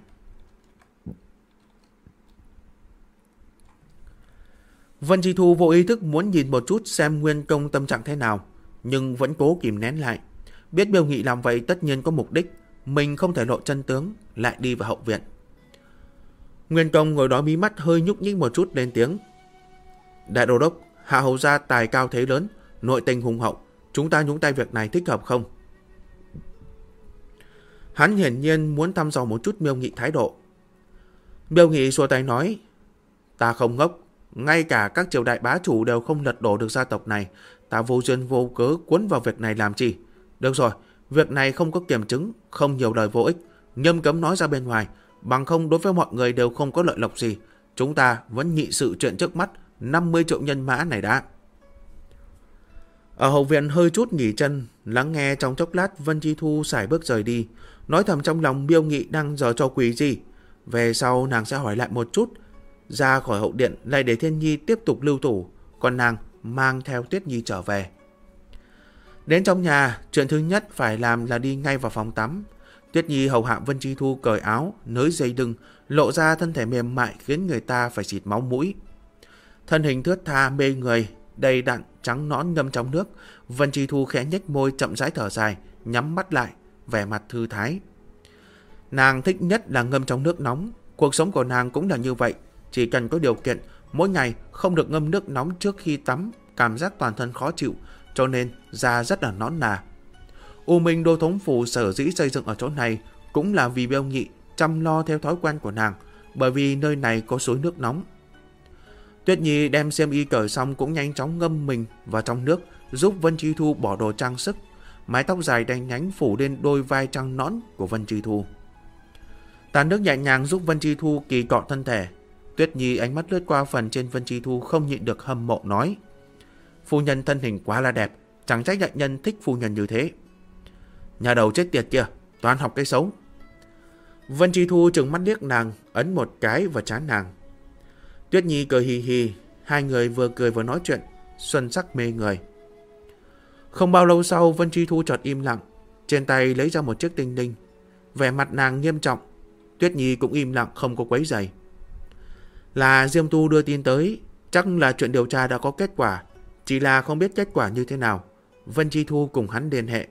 Vân Chi Thu vô ý thức muốn nhìn một chút xem Nguyên Công tâm trạng thế nào, nhưng vẫn cố kìm nén lại. Biết Miêu Nghị làm vậy tất nhiên có mục đích, mình không thể lộ chân tướng, lại đi vào hậu viện. Nguyên Công ngồi đó mí mắt hơi nhúc nhích một chút lên tiếng. Đại đô đốc, Hạ Hầu gia tài cao thế lớn, nội tình hùng hậu, chúng ta nhúng tay việc này thích hợp không? Hắn hiển nhiên muốn thăm dò một chút Miêu Nghị thái độ. Miêu Nghị xua tay nói, ta không ngốc, ngay cả các triều đại bá chủ đều không lật đổ được gia tộc này, ta vô duyên vô cớ cuốn vào việc này làm chi? Được rồi, việc này không có kiểm chứng, không nhiều lời vô ích, nghiêm cấm nói ra bên ngoài, bằng không đối với mọi người đều không có lợi lộc gì. Chúng ta vẫn nhị sự chuyện trước mắt 50 triệu nhân mã này đã. Ở hậu viện hơi chút nghỉ chân, lắng nghe trong chốc lát. Vân Chi Thu sải bước rời đi, nói thầm trong lòng Miêu Nghị đang giở trò quỷ gì. Về sau nàng sẽ hỏi lại một chút. Ra khỏi hậu điện lại để Thiên Nhi tiếp tục lưu thủ, còn nàng mang theo Tuyết Nhi trở về. Đến trong nhà, chuyện thứ nhất phải làm là đi ngay vào phòng tắm. Tuyết Nhi hầu hạ Vân Chi Thu cởi áo, nới dây đừng, lộ ra thân thể mềm mại khiến người ta phải xịt máu mũi. Thân hình thướt tha mê người, đầy đặn trắng nõn ngâm trong nước. Vân Chi Thu khẽ nhếch môi chậm rãi thở dài, nhắm mắt lại, vẻ mặt thư thái. Nàng thích nhất là ngâm trong nước nóng, cuộc sống của nàng cũng là như vậy. Chỉ cần có điều kiện, mỗi ngày không được ngâm nước nóng trước khi tắm, cảm giác toàn thân khó chịu, cho nên da rất là nõn nà. U Minh Đô Thống Phủ sở dĩ xây dựng ở chỗ này cũng là vì Miêu Nghị chăm lo theo thói quen của nàng, bởi vì nơi này có suối nước nóng. Tuyết Nhi đem xiêm y cởi xong cũng nhanh chóng ngâm mình vào trong nước, giúp Vân Chi Thu bỏ đồ trang sức. Mái tóc dài đen nhánh phủ lên đôi vai trắng nõn của Vân Chi Thu. Tàn nước nhẹ nhàng giúp Vân Chi Thu kỳ cọ thân thể. Tuyết Nhi ánh mắt lướt qua phần trên Vân Chi Thu không nhịn được hâm mộ nói, phu nhân thân hình quá là đẹp, chẳng trách đại nhân thích phu nhân như thế. Nhà đầu chết tiệt kia, toàn học cái xấu. Vân Chi Thu trừng mắt liếc nàng, ấn một cái vào trán nàng. Tuyết Nhi cười hì hì, hai người vừa cười vừa nói chuyện, xuân sắc mê người. Không bao lâu sau, Vân Chi Thu chợt im lặng, trên tay lấy ra một chiếc tinh linh. Vẻ mặt nàng nghiêm trọng. Tuyết Nhi cũng im lặng không có quấy rầy. Là Diêm Tu đưa tin tới, chắc là chuyện điều tra đã có kết quả, chỉ là không biết kết quả như thế nào. Vân Chi Thu cùng hắn liên hệ.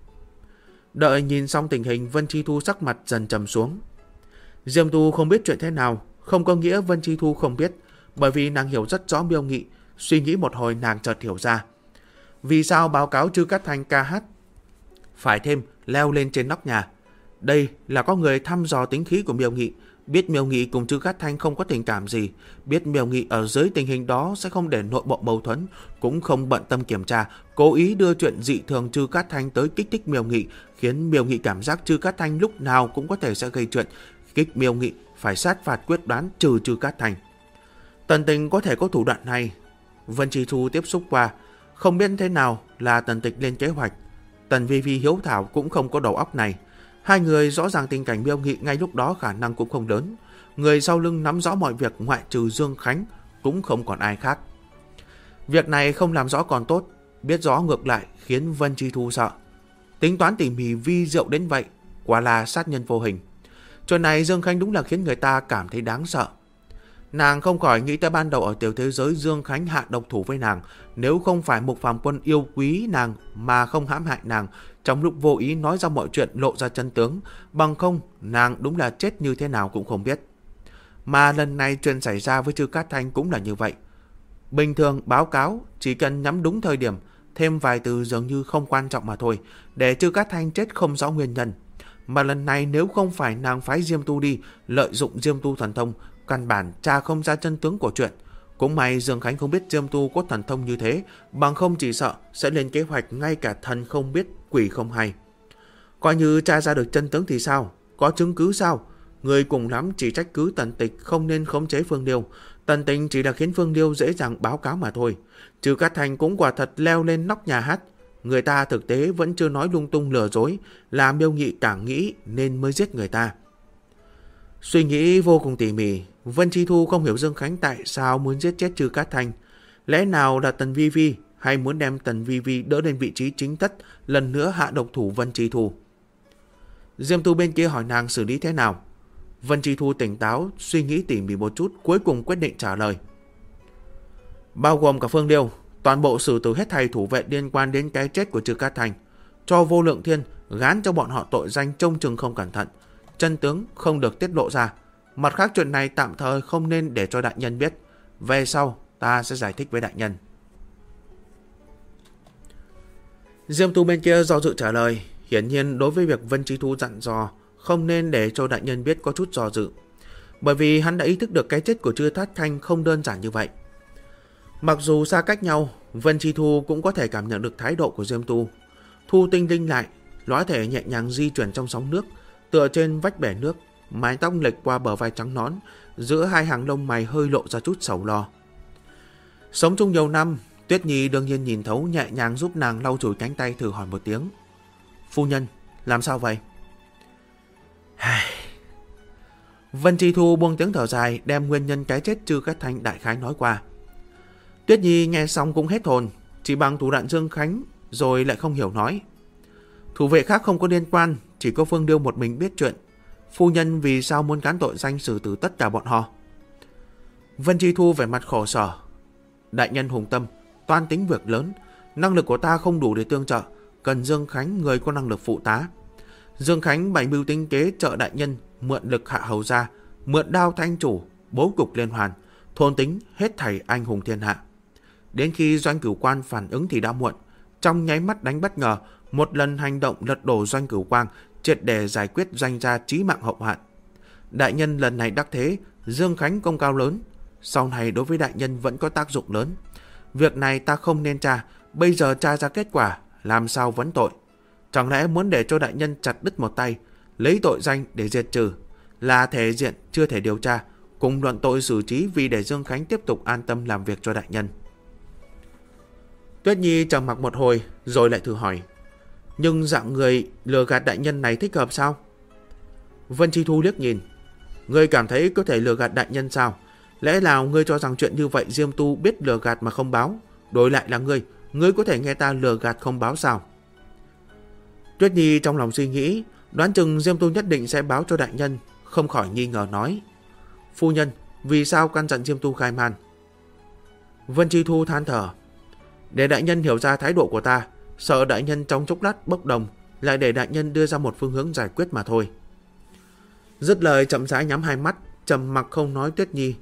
Đợi nhìn xong tình hình, Vân Chi Thu sắc mặt dần trầm xuống. Diêm Tu không biết chuyện thế nào, không có nghĩa Vân Chi Thu không biết, bởi vì nàng hiểu rất rõ Miêu Nghị. Suy nghĩ một hồi nàng chợt hiểu ra, vì sao báo cáo Trư Cát Thanh ca hát phải thêm leo lên trên nóc nhà. Đây là có người thăm dò tính khí của Miêu Nghị, biết Miêu Nghị cùng Trư Cát Thanh không có tình cảm gì, biết Miêu Nghị ở dưới tình hình đó sẽ không để nội bộ mâu thuẫn, cũng không bận tâm kiểm tra, cố ý đưa chuyện dị thường Trư Cát Thanh tới kích thích Miêu Nghị, khiến Miêu Nghị cảm giác Trư Cát Thanh lúc nào cũng có thể sẽ gây chuyện, kích Miêu Nghị phải sát phạt quyết đoán trừ Trư Cát Thanh. Tần Tịch có thể có thủ đoạn này. Vân Chi Thu tiếp xúc qua, không biết thế nào là Tần Tịch lên kế hoạch. Tần Vi Vi hiếu thảo cũng không có đầu óc này. Hai người rõ ràng tình cảnh Miêu Nghị ngay lúc đó khả năng cũng không lớn. Người sau lưng nắm rõ mọi việc ngoại trừ Dương Khánh cũng không còn ai khác. Việc này không làm rõ còn tốt, biết rõ ngược lại khiến Vân Chi Thu sợ. Tính toán tỉ mỉ vi diệu đến vậy, quả là sát nhân vô hình. Chuyện này Dương Khánh đúng là khiến người ta cảm thấy đáng sợ. Nàng không khỏi nghĩ tới ban đầu ở tiểu thế giới Dương Khánh hạ độc thủ với nàng. Nếu không phải Mục Phàm Quân yêu quý nàng mà không hãm hại nàng, trong lúc vô ý nói ra mọi chuyện lộ ra chân tướng, bằng không nàng đúng là chết như thế nào cũng không biết. Mà lần này chuyện xảy ra với Trư Cát Thanh cũng là như vậy. Bình thường báo cáo chỉ cần nhắm đúng thời điểm, thêm vài từ dường như không quan trọng mà thôi, để Trư Cát Thanh chết không rõ nguyên nhân. Mà lần này nếu không phải nàng phái Diêm Tu đi, lợi dụng Diêm Tu thần thông, căn bản tra không ra chân tướng của chuyện. Cũng may Dương Khánh không biết Diêm Tu có thần thông như thế, bằng không chỉ sợ sẽ lên kế hoạch ngay cả thần không biết quỷ không hay. Coi như tra ra được chân tướng thì sao? Có chứng cứ sao? Người cùng lắm chỉ trách cứ Tần Tịch không nên khống chế Phương Liêu. Tần Tịch chỉ là khiến Phương Liêu dễ dàng báo cáo mà thôi. Trừ Cát Thành cũng quả thật leo lên nóc nhà hát. Người ta thực tế vẫn chưa nói lung tung lừa dối, làm Miêu Nghị càng nghĩ nên mới giết người ta. Suy nghĩ vô cùng tỉ mỉ, Vân Chi Thu không hiểu Dương Khánh tại sao muốn giết chết Trừ Cát Thành. Lẽ nào là Tần Vi Vi, hay muốn đem Tần Vi Vi đỡ lên vị trí chính thất, lần nữa hạ độc thủ Vân Chi Thu? Diêm Tu bên kia hỏi nàng xử lý thế nào. Vân Chi Thu tỉnh táo, suy nghĩ tỉ mỉ một chút, cuối cùng quyết định trả lời. Bao gồm cả Phương Liêu, toàn bộ xử tử hết thầy thủ vệ liên quan đến cái chết của Trừ Cát Thành, cho Vô Lượng Thiên gán cho bọn họ tội danh trông chừng không cẩn thận, chân tướng không được tiết lộ ra. Mặt khác chuyện này tạm thời không nên để cho đại nhân biết, về sau ta sẽ giải thích với đại nhân. Diêm Tu bên kia do dự trả lời, hiển nhiên đối với việc Vân Chi Thu dặn dò không nên để cho đại nhân biết có chút do dự, bởi vì hắn đã ý thức được cái chết của Trừ Cát Thành không đơn giản như vậy. Mặc dù xa cách nhau, Vân Chi Thu cũng có thể cảm nhận được thái độ của Diêm Tu. Thu tinh linh lại, lõa thể nhẹ nhàng di chuyển trong sóng nước, tựa trên vách bể nước, mái tóc lệch qua bờ vai trắng nõn, giữa hai hàng lông mày hơi lộ ra chút sầu lo. Sống chung nhiều năm, Tuyết Nhi đương nhiên nhìn thấu, nhẹ nhàng giúp nàng lau chùi cánh tay, thử hỏi một tiếng. Phu nhân, làm sao vậy? Vân Chi Thu buông tiếng thở dài, đem nguyên nhân cái chết Trừ Cát Thành đại khái nói qua. Tuyết Nhi nghe xong cũng hết hồn, chỉ bằng thủ đoạn Dương Khánh rồi lại không hiểu nói. Thủ vệ khác không có liên quan, chỉ có Phương Liêu một mình biết chuyện. Phu nhân vì sao muốn gán tội danh xử tử tất cả bọn họ? Vân Chi Thu vẻ mặt khổ sở. Đại nhân hùng tâm, toan tính việc lớn, năng lực của ta không đủ để tương trợ, cần Dương Khánh người có năng lực phụ tá. Dương Khánh bày mưu tính kế trợ đại nhân, mượn lực Hạ Hầu gia, mượn đao Thanh chủ, bố cục liên hoàn, thôn tính hết thảy anh hùng thiên hạ. Đến khi Doanh Cửu Quan phản ứng thì đã muộn. Trong nháy mắt đánh bất ngờ, một lần hành động lật đổ Doanh Cửu Quang, triệt để giải quyết Doanh gia chí mạng hậu hoạn. Đại nhân lần này đắc thế, Dương Khánh công cao lớn, sau này đối với đại nhân vẫn có tác dụng lớn. Việc này ta không nên tra, bây giờ tra ra kết quả, làm sao vấn tội? Chẳng lẽ muốn để cho đại nhân chặt đứt một tay, lấy tội danh để diệt trừ, là thể diện chưa thể điều tra, cùng luận tội xử trí vì để Dương Khánh tiếp tục an tâm làm việc cho đại nhân? Tuyết Nhi trầm mặc một hồi rồi lại thử hỏi. Nhưng dạng người lừa gạt đại nhân này thích hợp sao? Vân Chi Thu liếc nhìn. Ngươi cảm thấy có thể lừa gạt đại nhân sao? Lẽ nào ngươi cho rằng chuyện như vậy Diêm Tu biết lừa gạt mà không báo? Đổi lại là ngươi có thể nghe ta lừa gạt không báo sao? Tuyết Nhi trong lòng suy nghĩ, đoán chừng Diêm Tu nhất định sẽ báo cho đại nhân, không khỏi nghi ngờ nói. Phu nhân, vì sao căn dặn Diêm Tu khai man? Vân Chi Thu than thở. Để đại nhân hiểu ra thái độ của ta, sợ đại nhân trong chốc lát bốc đồng, lại để đại nhân đưa ra một phương hướng giải quyết mà thôi. Dứt lời chậm rãi nhắm hai mắt, trầm mặc không nói. Tuyết Nhi.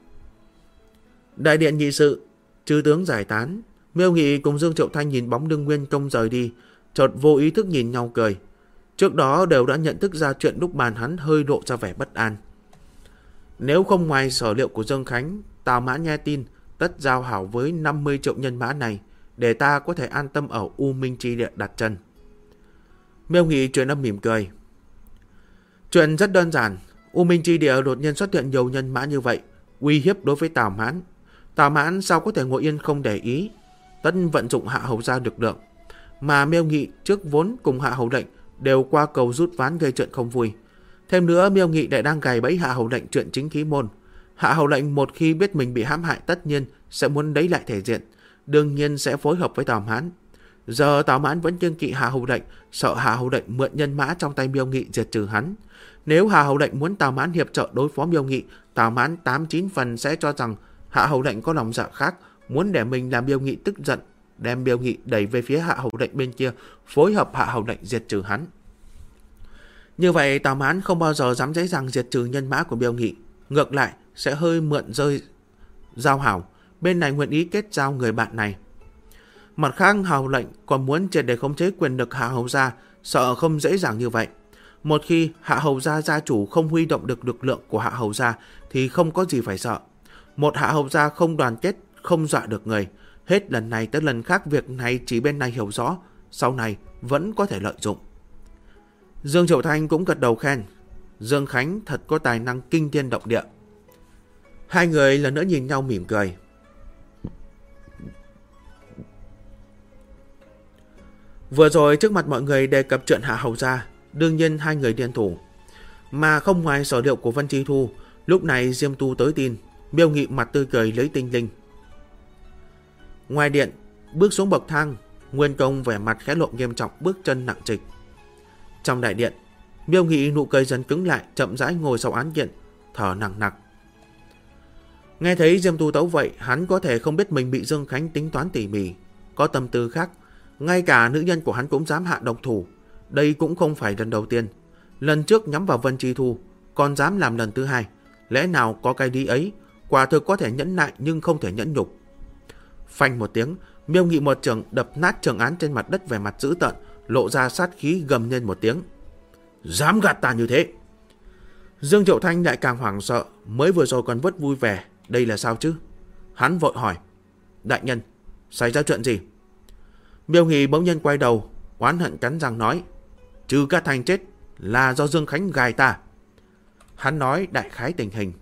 Đại điện nhị sự, chư tướng giải tán. Miêu Nghị cùng Dương Triệu Thanh nhìn bóng lưng Nguyên Công rời đi, chợt vô ý thức nhìn nhau cười. Trước đó đều đã nhận thức ra chuyện lúc bàn hắn hơi lộ ra vẻ bất an. Nếu không ngoài sở liệu của Dương Khánh, Tào Mãn nghe tin tất giao hảo với 50 triệu nhân mã này, để ta có thể an tâm ở U Minh Chi Địa đặt chân. Miêu Nghị truyền âm mỉm cười. Chuyện rất đơn giản. U Minh Chi Địa đột nhiên xuất hiện nhiều nhân mã như vậy, uy hiếp đối với Tào Mãn. Tào Mãn sao có thể ngồi yên không để ý, tất vận dụng Hạ Hầu gia lực lượng. Mà Miêu Nghị trước vốn cùng Hạ Hầu lệnh đều qua cầu rút ván gây chuyện không vui. Thêm nữa Miêu Nghị lại đang gài bẫy Hạ Hầu lệnh chuyện chính khí môn. Hạ Hầu lệnh một khi biết mình bị hãm hại tất nhiên sẽ muốn lấy lại thể diện, đương nhiên sẽ phối hợp với Tào Mãn. Giờ Tào Mãn vẫn kiêng kỵ Hạ Hầu lệnh, sợ Hạ Hầu lệnh mượn nhân mã trong tay Miêu Nghị diệt trừ hắn. Nếu Hạ Hầu lệnh muốn Tào Mãn hiệp trợ đối phó Miêu Nghị, Tào Mãn 8-9 phần sẽ cho rằng Hạ Hầu lệnh có lòng dạ khác, muốn để mình làm Miêu Nghị tức giận, đem Miêu Nghị đẩy về phía Hạ Hầu lệnh bên kia, phối hợp Hạ Hầu lệnh diệt trừ hắn. Như vậy Tào Mãn không bao giờ dám dễ dàng diệt trừ nhân mã của Miêu Nghị, ngược lại sẽ hơi mượn rơi giao hảo, bên này nguyện ý kết giao người bạn này. Mặt khác Hầu lệnh còn muốn triệt để khống chế quyền lực Hạ Hầu gia, sợ không dễ dàng như vậy. Một khi Hạ Hầu gia gia chủ không huy động được lực lượng của Hạ Hầu gia thì không có gì phải sợ. Một Hạ Hầu gia không đoàn kết, không dọa được người. Hết lần này tới lần khác việc này chỉ bên này hiểu rõ, sau này vẫn có thể lợi dụng. Dương Triệu Thanh cũng gật đầu khen. Dương Khánh thật có tài năng kinh thiên động địa. Hai người lần nữa nhìn nhau mỉm cười. Vừa rồi trước mặt mọi người đề cập chuyện Hạ Hầu gia, đương nhiên hai người liên thủ. Mà không ngoài sở liệu của Vân Chi Thu, lúc này Diêm Tu tới tin, Miêu Nghị mặt tươi cười lấy tinh linh. Ngoài điện, bước xuống bậc thang, Nguyên Công vẻ mặt khẽ lộ nghiêm trọng, bước chân nặng trịch. Trong đại điện, Miêu Nghị nụ cười dần cứng lại, chậm rãi ngồi sau án kiện, thở nặng nặc. Nghe thấy Diêm Tu tấu vậy, hắn có thể không biết mình bị Dương Khánh tính toán tỉ mỉ, có tâm tư khác. Ngay cả nữ nhân của hắn cũng dám hạ độc thủ. Đây cũng không phải lần đầu tiên. Lần trước nhắm vào Vân Chi Thu, còn dám làm lần thứ hai. Lẽ nào có cái đi ấy, quả thực có thể nhẫn nại nhưng không thể nhẫn nhục. Phanh một tiếng, Miêu Nghị một trường đập nát trường án trên mặt đất, vẻ mặt dữ tợn, lộ ra sát khí, gầm lên một tiếng. Dám gạt ta như thế! Dương Triệu Thanh lại càng hoảng sợ, mới vừa rồi còn vất vui vẻ, đây là sao chứ? Hắn vội hỏi. Đại nhân, xảy ra chuyện gì? Miêu Nghị bỗng nhiên quay đầu, oán hận cắn răng nói. Trừ Cát Thành chết là do Dương Khánh gài ta. Hắn nói đại khái tình hình.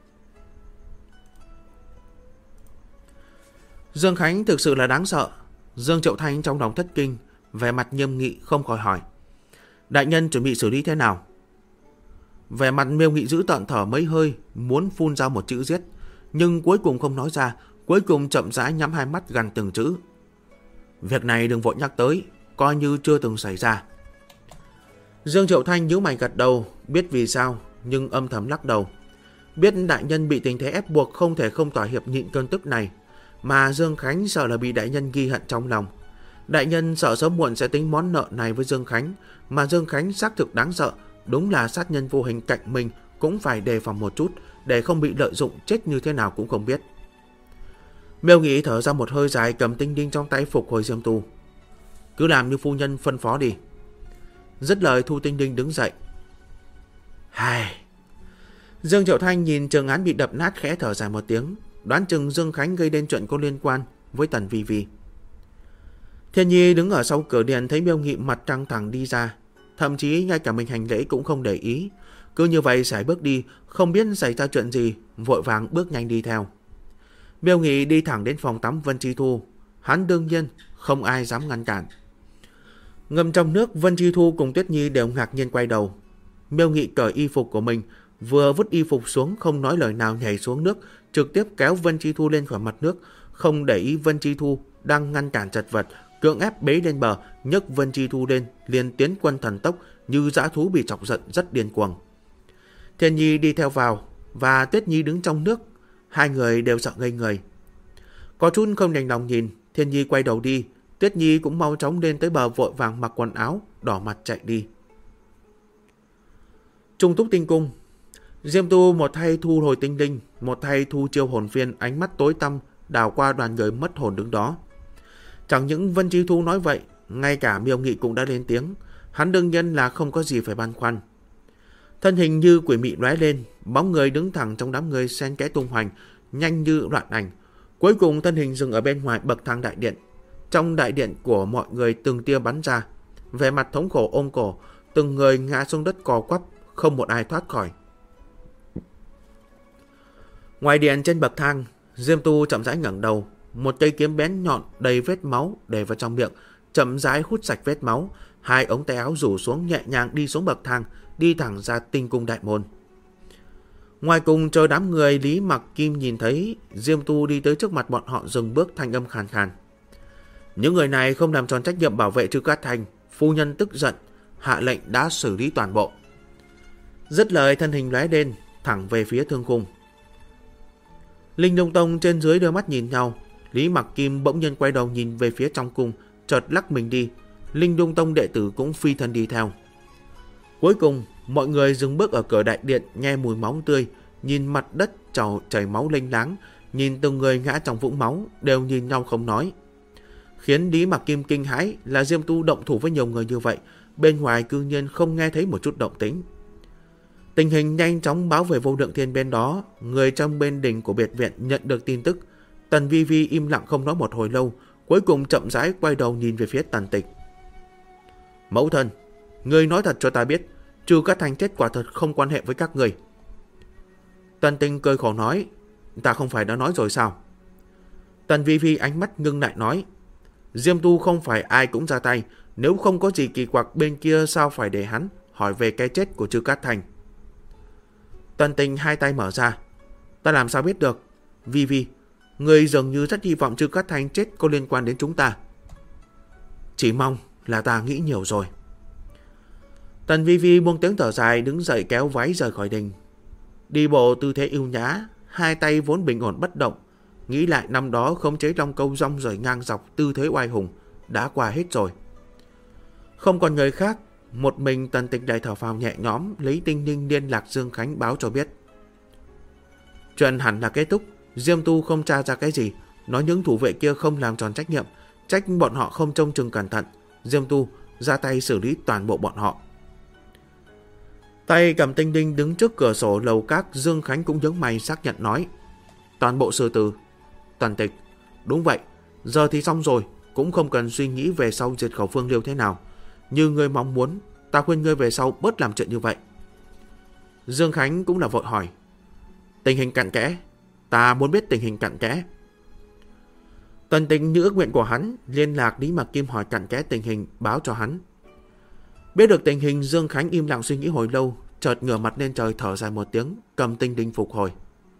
Dương Khánh thực sự là đáng sợ. Dương Triệu Thanh trong lòng thất kinh, vẻ mặt nghiêm nghị không khỏi hỏi. Đại nhân chuẩn bị xử lý thế nào? Vẻ mặt Miêu Nghị giữ tợn, thở mấy hơi, muốn phun ra một chữ giết, nhưng cuối cùng không nói ra, cuối cùng chậm rãi nhắm hai mắt gằn từng chữ. Việc này đừng vội nhắc tới, coi như chưa từng xảy ra. Dương Triệu Thanh nhíu mày gật đầu, biết vì sao, nhưng âm thầm lắc đầu. Biết đại nhân bị tình thế ép buộc, không thể không thỏa hiệp nhịn cơn tức này, mà Dương Khánh sợ là bị đại nhân ghi hận trong lòng. Đại nhân sợ sớm muộn sẽ tính món nợ này với Dương Khánh, mà Dương Khánh xác thực đáng sợ, đúng là sát nhân vô hình cạnh mình cũng phải đề phòng một chút, để không bị lợi dụng, chết như thế nào cũng không biết. Miêu Nghị thở ra một hơi dài, cầm tinh đinh trong tay phục hồi Diêm Tu. Cứ làm như phu nhân phân phó đi. Dứt lời thu tinh đinh đứng dậy. Hài. Dương Triệu Thanh nhìn trường án bị đập nát khẽ thở dài một tiếng, đoán chừng Dương Khánh gây đến chuyện có liên quan với Tần Vi Vi. Thiên Nhi đứng ở sau cửa điện thấy Miêu Nghị mặt căng thẳng đi ra, thậm chí ngay cả mình hành lễ cũng không để ý, cứ như vậy sải bước đi, không biết xảy ra chuyện gì, vội vàng bước nhanh đi theo. Miêu Nghị đi thẳng đến phòng tắm Vân Chi Thu, hắn đương nhiên không ai dám ngăn cản. Ngâm trong nước, Vân Chi Thu cùng Tuyết Nhi đều ngạc nhiên quay đầu. Miêu Nghị cởi y phục của mình, vừa vứt y phục xuống, không nói lời nào nhảy xuống nước, trực tiếp kéo Vân Chi Thu lên khỏi mặt nước, không để ý Vân Chi Thu đang ngăn cản chật vật, cưỡng ép bế lên bờ, nhấc Vân Chi Thu lên, liền tiến quân thần tốc như dã thú bị chọc giận, rất điên cuồng. Thiên Nhi đi theo vào, và Tuyết Nhi đứng trong nước, hai người đều sợ ngây người. Có chút không đành lòng nhìn, Thiên Nhi quay đầu đi, Tuyết Nhi cũng mau chóng lên tới bờ, vội vàng mặc quần áo, đỏ mặt chạy đi. Trung Túc Tinh Cung, Diêm Tu một tay thu hồi tinh linh, một tay thu chiêu hồn phiên, ánh mắt tối tăm đảo qua đoàn người mất hồn đứng đó. Chẳng những Vân Chi Thu nói vậy, ngay cả Miêu Nghị cũng đã lên tiếng, hắn đương nhiên là không có gì phải băn khoăn. Thân hình như quỷ mị lóe lên, bóng người đứng thẳng trong đám người xen kẽ tung hoành, nhanh như loạn ảnh. Cuối cùng thân hình dừng ở bên ngoài bậc thang đại điện. Trong đại điện của mọi người từng tia bắn ra, vẻ mặt thống khổ ôm cổ, từng người ngã xuống đất cò quắp, không một ai thoát khỏi. Ngoài điện trên bậc thang, Diêm Tu chậm rãi ngẩng đầu, một cây kiếm bén nhọn đầy vết máu để vào trong miệng, chậm rãi hút sạch vết máu, hai ống tay áo rủ xuống, nhẹ nhàng đi xuống bậc thang, đi thẳng ra Tinh Cung đại môn. Ngoài cùng chờ đám người, Lý Mặc Kim nhìn thấy Diêm Tu đi tới trước mặt bọn họ, dừng bước, thanh âm khàn khàn. Những người này không làm tròn trách nhiệm bảo vệ Trư Cát Thành, phu nhân tức giận, hạ lệnh đã xử lý toàn bộ. Dứt lời thân hình lóe lên, thẳng về phía Thương Cung. Linh Đông Tông trên dưới đôi mắt nhìn nhau, Lý Mặc Kim bỗng nhiên quay đầu nhìn về phía trong cung, chợt lắc mình đi. Linh Đông Tông đệ tử cũng phi thân đi theo. Cuối cùng, mọi người dừng bước ở cửa đại điện, nghe mùi máu tươi, nhìn mặt đất chảy máu lênh láng, nhìn từng người ngã trong vũng máu, đều nhìn nhau không nói. Khiến Lý Mặc Kim kinh hãi là Diêm Tu động thủ với nhiều người như vậy, bên ngoài cư nhiên không nghe thấy một chút động tĩnh. Tình hình nhanh chóng báo về Vô Lượng Thiên bên đó, người trong bên đình của biệt viện nhận được tin tức. Tần Vi Vi im lặng không nói một hồi lâu, cuối cùng chậm rãi quay đầu nhìn về phía Tần Tịch. Mẫu thân, ngươi nói thật cho ta biết, Trừ Cát Thành chết quả thật không quan hệ với các người. Tần Tình cười khổ nói, ta không phải đã nói rồi sao? Tần Vi Vi ánh mắt ngưng lại nói, Diêm Tu không phải ai cũng ra tay, nếu không có gì kỳ quặc bên kia sao phải để hắn hỏi về cái chết của Trừ Cát Thành. Tần Tình hai tay mở ra, ta làm sao biết được? Vi Vi, người dường như rất hy vọng Trừ Cát Thành chết có liên quan đến chúng ta. Chỉ mong là ta nghĩ nhiều rồi. Tần Vi Vi buông tiếng thở dài, đứng dậy kéo váy rời khỏi đình. Đi bộ tư thế ưu nhã, hai tay vốn bình ổn bất động. Nghĩ lại năm đó khống chế Long Câu rong rời ngang dọc tư thế oai hùng đã qua hết rồi. Không còn người khác, một mình Tần Tịch đại thở phào nhẹ nhõm, lấy Tinh Ninh liên lạc Dương Khánh báo cho biết. Chuyện hẳn là kết thúc, Diêm Tu không tra ra cái gì, nói những thủ vệ kia không làm tròn trách nhiệm, trách bọn họ không trông chừng cẩn thận. Diêm Tu ra tay xử lý toàn bộ bọn họ. Tay cầm Tinh Ninh đứng trước cửa sổ lầu các, Dương Khánh cũng nhướng mày xác nhận nói, toàn bộ xử tử. Tần Tịch, đúng vậy, giờ thì xong rồi, cũng không cần suy nghĩ về sau diệt khẩu Phương Liêu thế nào. Như ngươi mong muốn, ta khuyên ngươi về sau bớt làm chuyện như vậy. Dương Khánh cũng là vội hỏi, tình hình cặn kẽ, ta muốn biết tình hình cặn kẽ. Tần Tịch như ước nguyện của hắn, liên lạc Lý Mặc Kim hỏi cặn kẽ tình hình, báo cho hắn. Biết được tình hình, Dương Khánh im lặng suy nghĩ hồi lâu, chợt ngửa mặt lên trời thở dài một tiếng, cầm Tinh Ninh phục hồi.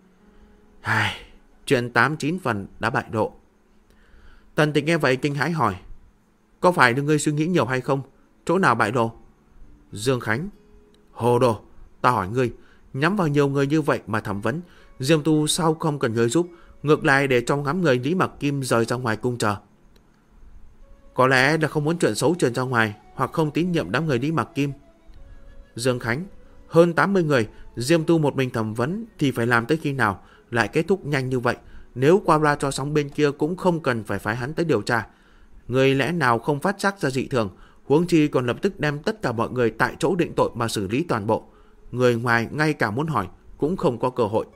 Chuyện 8-9 phần đã bại lộ. Tần Tịch nghe vậy kinh hãi hỏi, có phải ngươi suy nghĩ nhiều hay không? Chỗ nào bại lộ? Dương Khánh, hồ đồ, ta hỏi ngươi, nhắm vào nhiều người như vậy mà thẩm vấn, Diêm Tu sao không cần ngươi giúp, ngược lại để cho ngắm người Lý Mặc Kim rời ra ngoài cung chờ? Có lẽ là không muốn chuyện xấu truyền ra ngoài, hoặc không tín nhiệm đám người Lý Mặc Kim. Dương Khánh, hơn 80 người, Diêm Tu một mình thẩm vấn thì phải làm tới khi nào, lại kết thúc nhanh như vậy? Nếu qua loa cho sóng bên kia cũng không cần phải phái hắn tới điều tra. Người lẽ nào không phát giác ra dị thường, huống chi còn lập tức đem tất cả mọi người tại chỗ định tội mà xử lý toàn bộ. Người ngoài ngay cả muốn hỏi cũng không có cơ hội.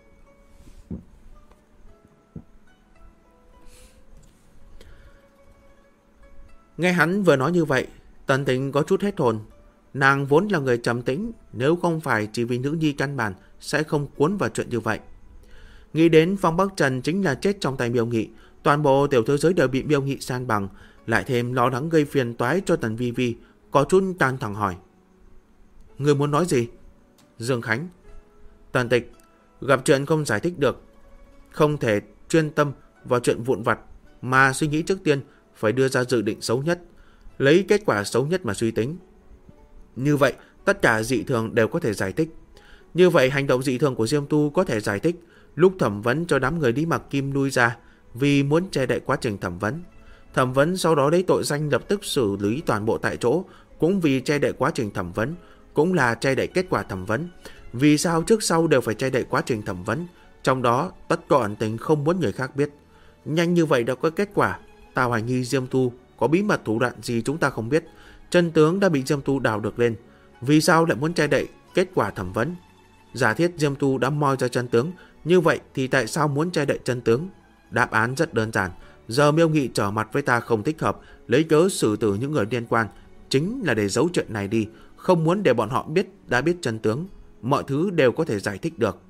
Nghe hắn vừa nói như vậy, Tần Tĩnh có chút hết hồn. Nàng vốn là người trầm tĩnh, nếu không phải chỉ vì nữ nhi căn bản sẽ không cuốn vào chuyện như vậy. Nghĩ đến Phong Bắc Trần chính là chết trong tay Miêu Nghị, toàn bộ tiểu thế giới đều bị Miêu Nghị san bằng, lại thêm lo lắng gây phiền toái cho Tần Vi Vi, có chút tan thẳng hỏi, người muốn nói gì? Dương Khánh, Tần Tịch, gặp chuyện không giải thích được, không thể chuyên tâm vào chuyện vụn vặt, mà suy nghĩ trước tiên phải đưa ra dự định xấu nhất, lấy kết quả xấu nhất mà suy tính. Như vậy tất cả dị thường đều có thể giải thích. Như vậy hành động dị thường của Diêm Tu có thể giải thích lúc thẩm vấn cho đám người Lý Mặc Kim lui ra, vì muốn che đậy quá trình thẩm vấn. Thẩm vấn sau đó lấy tội danh lập tức xử lý toàn bộ tại chỗ, cũng vì che đậy quá trình thẩm vấn, cũng là che đậy kết quả thẩm vấn. Vì sao trước sau đều phải che đậy quá trình thẩm vấn, trong đó tất có ẩn tình không muốn người khác biết. Nhanh như vậy đã có kết quả, ta hoài nghi Diêm Tu có bí mật thủ đoạn gì chúng ta không biết. Chân tướng đã bị Diêm Tu đào được lên, vì sao lại muốn che đậy kết quả thẩm vấn? Giả thiết Diêm Tu đã moi ra chân tướng, như vậy thì tại sao muốn che đậy chân tướng? Đáp án rất đơn giản, giờ Miêu Nghị trở mặt với ta không thích hợp, lấy cớ xử tử những người liên quan, chính là để giấu chuyện này đi, không muốn để bọn họ biết đã biết chân tướng. Mọi thứ đều có thể giải thích được.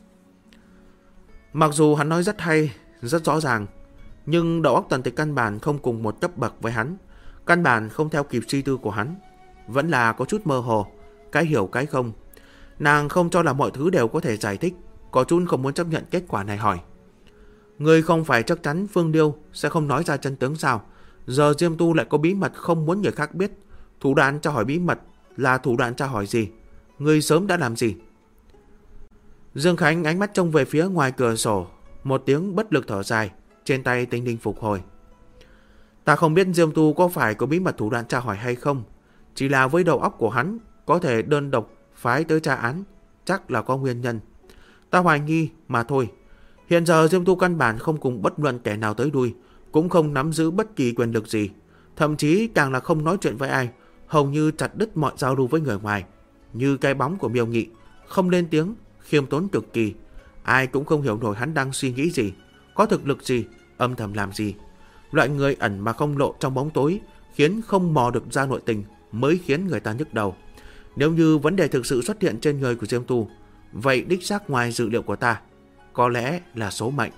Mặc dù hắn nói rất hay, rất rõ ràng, nhưng đầu óc Tần Tịch căn bản không cùng một cấp bậc với hắn, căn bản không theo kịp suy tư của hắn, vẫn là có chút mơ hồ, cái hiểu cái không. Nàng không cho là mọi thứ đều có thể giải thích, có chút không muốn chấp nhận kết quả này hỏi, người không phải chắc chắn Phương Liêu sẽ không nói ra chân tướng sao? Giờ Diêm Tu lại có bí mật không muốn người khác biết. Thủ đoạn tra hỏi bí mật là thủ đoạn tra hỏi gì? Người sớm đã làm gì? Dương Khánh ánh mắt trông về phía ngoài cửa sổ, một tiếng bất lực thở dài, trên tay Tinh Ninh phục hồi. Ta không biết Diêm Tu có phải có bí mật thủ đoạn tra hỏi hay không, chỉ là với đầu óc của hắn có thể đơn độc phái tới tra án, chắc là có nguyên nhân. Ta hoài nghi mà thôi. Hiện giờ Diêm Tu căn bản không cùng bất luận kẻ nào tới đuôi, cũng không nắm giữ bất kỳ quyền lực gì, thậm chí càng là không nói chuyện với ai, hầu như chặt đứt mọi giao lưu với người ngoài. Như cái bóng của Miêu Nghị, không lên tiếng, khiêm tốn cực kỳ. Ai cũng không hiểu nổi hắn đang suy nghĩ gì, có thực lực gì, âm thầm làm gì. Loại người ẩn mà không lộ trong bóng tối, khiến không mò được ra nội tình, mới khiến người ta nhức đầu. Nếu như vấn đề thực sự xuất hiện trên người của Diêm Tu, vậy đích xác ngoài dự liệu của ta, có lẽ là số mệnh.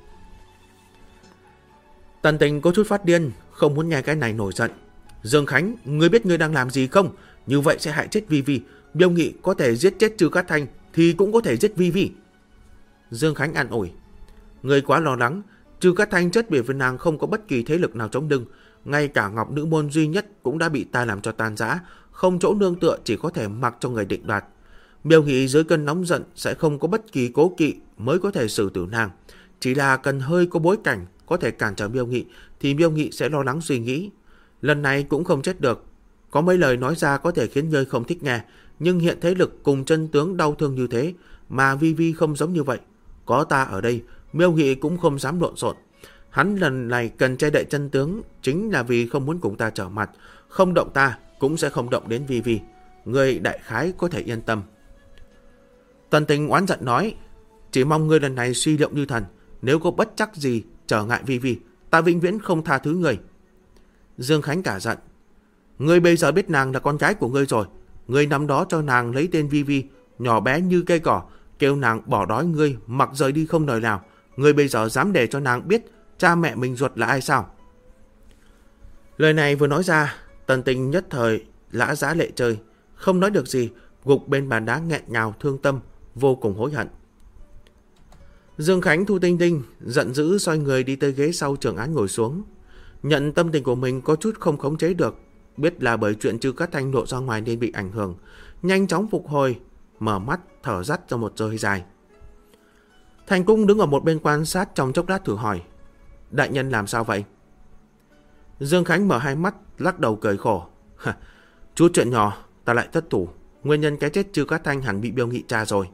Tần Tình có chút phát điên, không muốn nghe cái này nổi giận. Dương Khánh, ngươi biết ngươi đang làm gì không? Như vậy sẽ hại chết Vi Vi. Miêu Nghị có thể giết chết Trư Cát Thanh thì cũng có thể giết Vi Vi. Dương Khánh an ủi. Ngươi quá lo lắng. Trư Cát Thanh chết bởi vì nàng không có bất kỳ thế lực nào chống lưng. Ngay cả Ngọc Nữ Môn duy nhất cũng đã bị ta làm cho tan rã, không chỗ nương tựa, chỉ có thể mặc cho người định đoạt. Miêu Nghị dưới cơn nóng giận sẽ không có bất kỳ cố kỵ mới có thể xử tử nàng. Chỉ là cần hơi có bối cảnh có thể cản trở Miêu Nghị thì Miêu Nghị sẽ lo lắng suy nghĩ. Lần này cũng không chết được. Có mấy lời nói ra có thể khiến ngươi không thích nghe, nhưng hiện thế lực cùng chân tướng đau thương như thế, mà Vi Vi không giống như vậy. Có ta ở đây, Miêu Nghị cũng không dám lộn xộn. Hắn lần này cần che đậy chân tướng chính là vì không muốn cùng ta trở mặt. Không động ta cũng sẽ không động đến Vi Vi. Ngươi đại khái có thể yên tâm. Tần Tình oán giận nói, chỉ mong ngươi lần này suy liệu như thần. Nếu có bất trắc gì trở ngại Vi Vi, ta vĩnh viễn không tha thứ ngươi. Dương Khánh cả giận. Ngươi bây giờ biết nàng là con gái của ngươi rồi. Ngươi năm đó cho nàng lấy tên Vi Vi, nhỏ bé như cây cỏ, kêu nàng bỏ đói ngươi, mặc rời đi không lời nào. Ngươi bây giờ dám để cho nàng biết cha mẹ mình ruột là ai sao? Lời này vừa nói ra, Tần Tình nhất thời lã giá lệ trời, không nói được gì, gục bên bàn đá nghẹn ngào thương tâm, vô cùng hối hận. Dương Khánh thu tinh tinh, giận dữ xoay người đi tới ghế sau Trường Án ngồi xuống. Nhận tâm tình của mình có chút không khống chế được, biết là bởi chuyện Trư Cát Thanh lộ ra ngoài nên bị ảnh hưởng, nhanh chóng phục hồi, mở mắt thở dắt ra một hơi dài. Thành Cung đứng ở một bên quan sát trong chốc lát thử hỏi, đại nhân làm sao vậy? Dương Khánh mở hai mắt lắc đầu cười khổ. Chút chuyện nhỏ ta lại thất thủ, nguyên nhân cái chết Trư Cát Thanh hẳn bị Miêu Nghị tra rồi.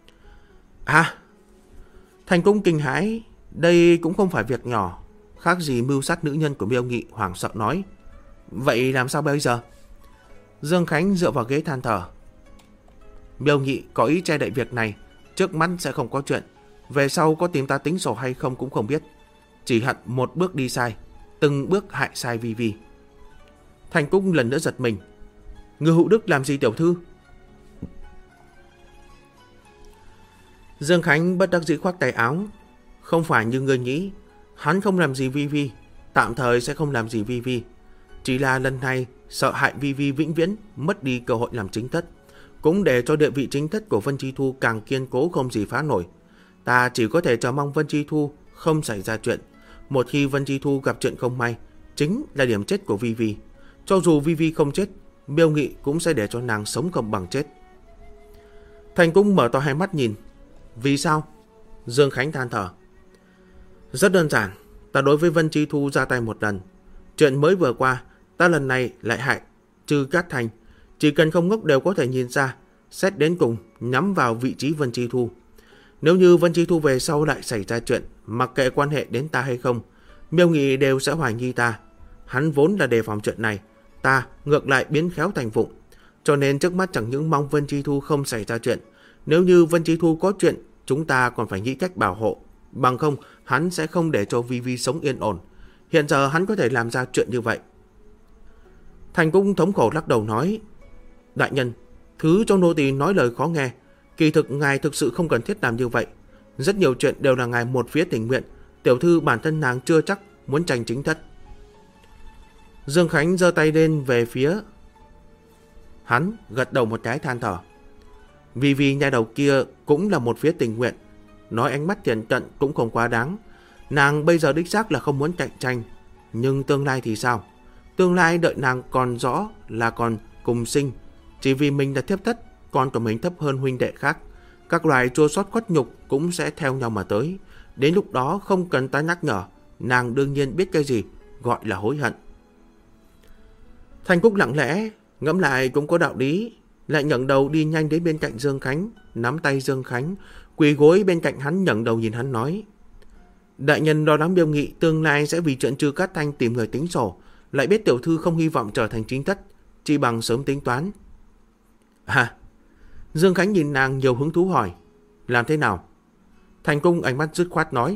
À, Thành Cung kinh hãi, đây cũng không phải việc nhỏ, khác gì mưu sát nữ nhân của Miêu Nghị, hoảng sợ nói. Vậy làm sao bây giờ? Dương Khánh dựa vào ghế than thở. Miêu Nghị có ý che đậy việc này, trước mắt sẽ không có chuyện, về sau có tìm ta tính sổ hay không cũng không biết. Chỉ hận một bước đi sai, từng bước hại sai Vi Vi. Thành Cung lần nữa giật mình. Ngư Hữu Đức làm gì tiểu thư? Dương Khánh bất đắc dĩ khoác tay áo. Không phải như ngươi nghĩ, hắn không làm gì Vi Vi, tạm thời sẽ không làm gì Vi Vi. Chỉ là lần này sợ hại Vi Vi vĩnh viễn mất đi cơ hội làm chính thất, cũng để cho địa vị chính thất của Vân Chi Thu càng kiên cố không gì phá nổi. Ta chỉ có thể chờ mong Vân Chi Thu không xảy ra chuyện. Một khi Vân Chi Thu gặp chuyện không may, chính là điểm chết của Vi Vi. Cho dù Vi Vi không chết, Miêu Nghị cũng sẽ để cho nàng sống không bằng chết. Thành Cung mở to hai mắt nhìn. Vì sao? Dương Khánh than thở. Rất đơn giản, ta đối với Vân Chi Thu ra tay một lần. Chuyện mới vừa qua, ta lần này lại hại Trư Cát Thanh. Chỉ cần không ngốc đều có thể nhìn ra, xét đến cùng nhắm vào vị trí Vân Chi Thu. Nếu như Vân Chi Thu về sau lại xảy ra chuyện, mặc kệ quan hệ đến ta hay không, Miêu Nghị đều sẽ hoài nghi ta. Hắn vốn là đề phòng chuyện này, ta ngược lại biến khéo thành vụng. Cho nên trước mắt chẳng những mong Vân Chi Thu không xảy ra chuyện, nếu như Vân Chi Thu có chuyện, chúng ta còn phải nghĩ cách bảo hộ. Bằng không, hắn sẽ không để cho Vi Vi sống yên ổn. Hiện giờ hắn có thể làm ra chuyện như vậy. Thành Cung thống khổ lắc đầu nói, đại nhân, thứ cho nô tỳ nói lời khó nghe. Kỳ thực ngài thực sự không cần thiết làm như vậy. Rất nhiều chuyện đều là ngài một phía tình nguyện. Tiểu thư bản thân nàng chưa chắc muốn tranh chính thất. Dương Khánh giơ tay lên về phía hắn, gật đầu một cái than thở. Vì nhà đầu kia cũng là một phía tình nguyện. Nói ánh mắt thiện cận cũng không quá đáng. Nàng bây giờ đích xác là không muốn cạnh tranh. Nhưng tương lai thì sao? Tương lai đợi nàng còn rõ là còn cùng sinh. Chỉ vì mình là thiếp thất, con của mình thấp hơn huynh đệ khác. Các loài chua xót khuất nhục cũng sẽ theo nhau mà tới. Đến lúc đó không cần ta nhắc nhở, nàng đương nhiên biết cái gì gọi là hối hận. Thành Cúc lặng lẽ, ngẫm lại cũng có đạo lý. Lại ngẩng đầu đi nhanh đến bên cạnh Dương Khánh, nắm tay Dương Khánh, quỳ gối bên cạnh hắn, ngẩng đầu nhìn hắn nói, đại nhân lo lắng Miêu Nghị tương lai sẽ vì chuyện Trư Cát Thanh tìm người tính sổ, lại biết tiểu thư không hy vọng trở thành chính thất, chỉ bằng sớm tính toán. À, Dương Khánh nhìn nàng nhiều hứng thú hỏi, làm thế nào? Thành Cung ánh mắt dứt khoát nói,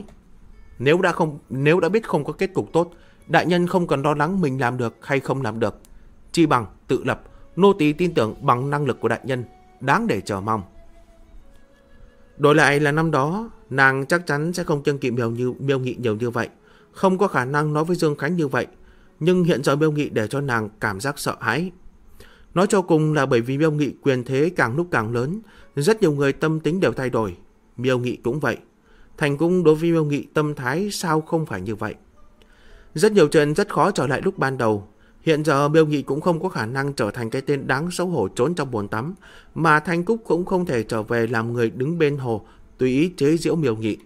nếu đã biết không có kết cục tốt, đại nhân không cần lo lắng mình làm được hay không làm được, chỉ bằng tự lập, Nô tỳ tin tưởng bằng năng lực của đại nhân, đáng để chờ mong. Đổi lại là năm đó, nàng chắc chắn sẽ không kiêng kỵ Miêu Nghị nhiều như vậy, không có khả năng nói với Dương Khánh như vậy. Nhưng hiện giờ Miêu Nghị để cho nàng cảm giác sợ hãi. Nói cho cùng là bởi vì Miêu Nghị quyền thế càng lúc càng lớn, rất nhiều người tâm tính đều thay đổi. Miêu Nghị cũng vậy. Thành Cung đối với Miêu Nghị tâm thái sao không phải như vậy. Rất nhiều chuyện rất khó trở lại lúc ban đầu. Hiện giờ Miêu Nghị cũng không có khả năng trở thành cái tên đáng xấu hổ trốn trong bồn tắm, mà Thanh Cúc cũng không thể trở về làm người đứng bên hồ tùy ý chế giễu Miêu Nghị.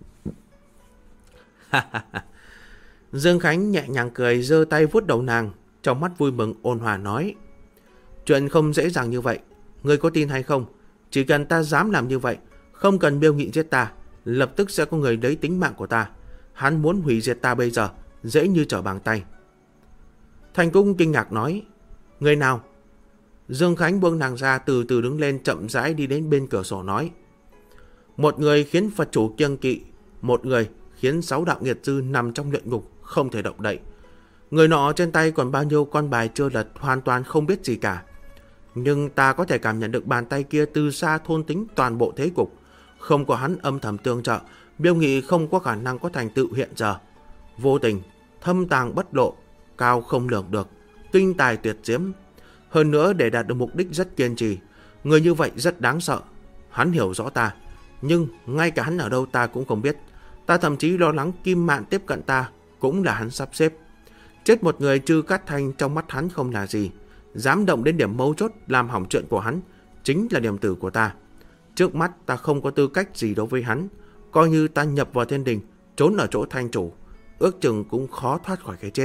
Dương Khánh nhẹ nhàng cười, giơ tay vuốt đầu nàng, trong mắt vui mừng ôn hòa nói: chuyện không dễ dàng như vậy, ngươi có tin hay không? Chỉ cần ta dám làm như vậy, không cần Miêu Nghị giết ta, lập tức sẽ có người lấy tính mạng của ta. Hắn muốn hủy diệt ta bây giờ, dễ như trở bàn tay. Thành Cung kinh ngạc nói: người nào? Dương Khánh buông nàng ra, từ từ đứng lên, chậm rãi đi đến bên cửa sổ nói: một người khiến Phật chủ kiêng kỵ, một người khiến 6 đạo nghiệt dư nằm trong luyện ngục không thể động đậy. Người nọ trên tay còn bao nhiêu con bài chưa lật, hoàn toàn không biết gì cả. Nhưng ta có thể cảm nhận được bàn tay kia từ xa thôn tính toàn bộ thế cục. Không có hắn âm thầm tương trợ, Miêu Nghị không có khả năng có thành tựu hiện giờ. Vô tình, thâm tàng bất lộ, cao không lường được, kinh tài tuyệt diễm. Hơn nữa để đạt được mục đích rất kiên trì. Người như vậy rất đáng sợ. Hắn hiểu rõ ta, nhưng ngay cả hắn ở đâu ta cũng không biết. Ta thậm chí lo lắng Kim Mạn tiếp cận ta cũng là hắn sắp xếp. Chết một người Trư Cát Thanh trong mắt hắn không là gì. Dám động đến điểm mấu chốt làm hỏng chuyện của hắn chính là điểm tử của ta. Trước mắt ta không có tư cách gì đối với hắn. Coi như ta nhập vào thiên đình, trốn ở chỗ Thanh chủ, ước chừng cũng khó thoát khỏi cái chết.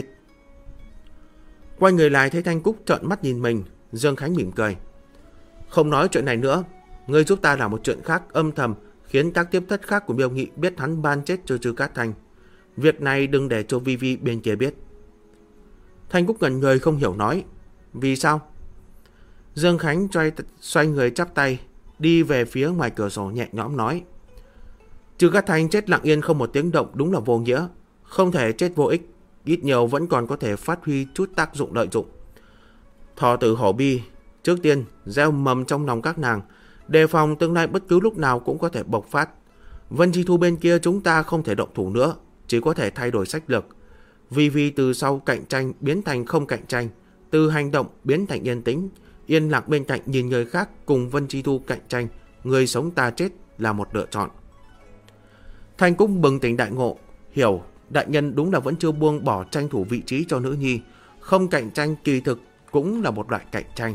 Quay người lại thấy Thanh Cúc trợn mắt nhìn mình, Dương Khánh mỉm cười: không nói chuyện này nữa, ngươi giúp ta làm một chuyện khác, âm thầm khiến các tiếp thất khác của Miêu Nghị biết hắn ban chết cho Trư Cát Thanh. Việc này đừng để cho Vi Vi bên kia biết. Thanh Cúc ngẩn người không hiểu nói: vì sao? Dương Khánh xoay người chắp tay, đi về phía ngoài cửa sổ nhẹ nhõm nói: Trư Cát Thanh chết lặng yên không một tiếng động đúng là vô nghĩa, không thể chết vô ích, ít nhiều vẫn còn có thể phát huy chút tác dụng lợi dụng. Thọ tử hổ bi, trước tiên gieo mầm trong lòng các nàng, đề phòng tương lai bất cứ lúc nào cũng có thể bộc phát. Vân Chi Thu bên kia chúng ta không thể động thủ nữa, chỉ có thể thay đổi sách lược. Vi từ sau cạnh tranh biến thành không cạnh tranh, từ hành động biến thành yên tĩnh, yên lặng bên cạnh nhìn người khác cùng Vân Chi Thu cạnh tranh, người sống ta chết là một lựa chọn. Thanh Cúc bừng tỉnh đại ngộ, hiểu đại nhân đúng là vẫn chưa buông bỏ tranh thủ vị trí cho nữ nhi, không cạnh tranh kỳ thực cũng là một loại cạnh tranh.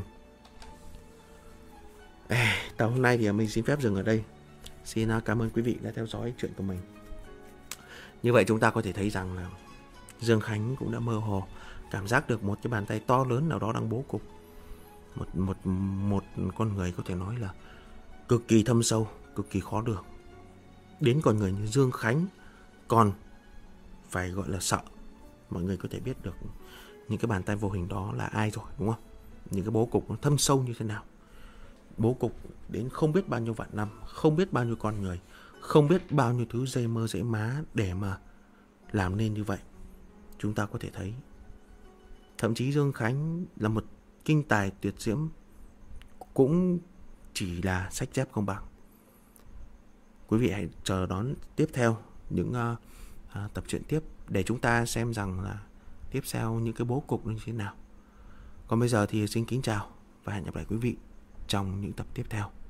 Tập hôm nay thì mình xin phép dừng ở đây. Xin cảm ơn quý vị đã theo dõi chuyện của mình. Như vậy chúng ta có thể thấy rằng là Dương Khánh cũng đã mơ hồ cảm giác được một cái bàn tay to lớn nào đó đang bố cục. Một con người có thể nói là cực kỳ thâm sâu, cực kỳ khó lường. Đến con người như Dương Khánh còn phải gọi là sợ. Mọi người có thể biết được những cái bàn tay vô hình đó là ai rồi, đúng không? Những cái bố cục nó thâm sâu như thế nào. Bố cục đến không biết bao nhiêu vạn năm, không biết bao nhiêu con người, không biết bao nhiêu thứ dây mơ dễ má để mà làm nên như vậy. Chúng ta có thể thấy thậm chí Dương Khánh là một kinh tài tuyệt diễm cũng chỉ là sách chép không bằng. Quý vị hãy chờ đón tiếp theo những tập truyện tiếp để chúng ta xem rằng là tiếp theo những cái bố cục như thế nào. Còn bây giờ thì xin kính chào và hẹn gặp lại quý vị trong những tập tiếp theo.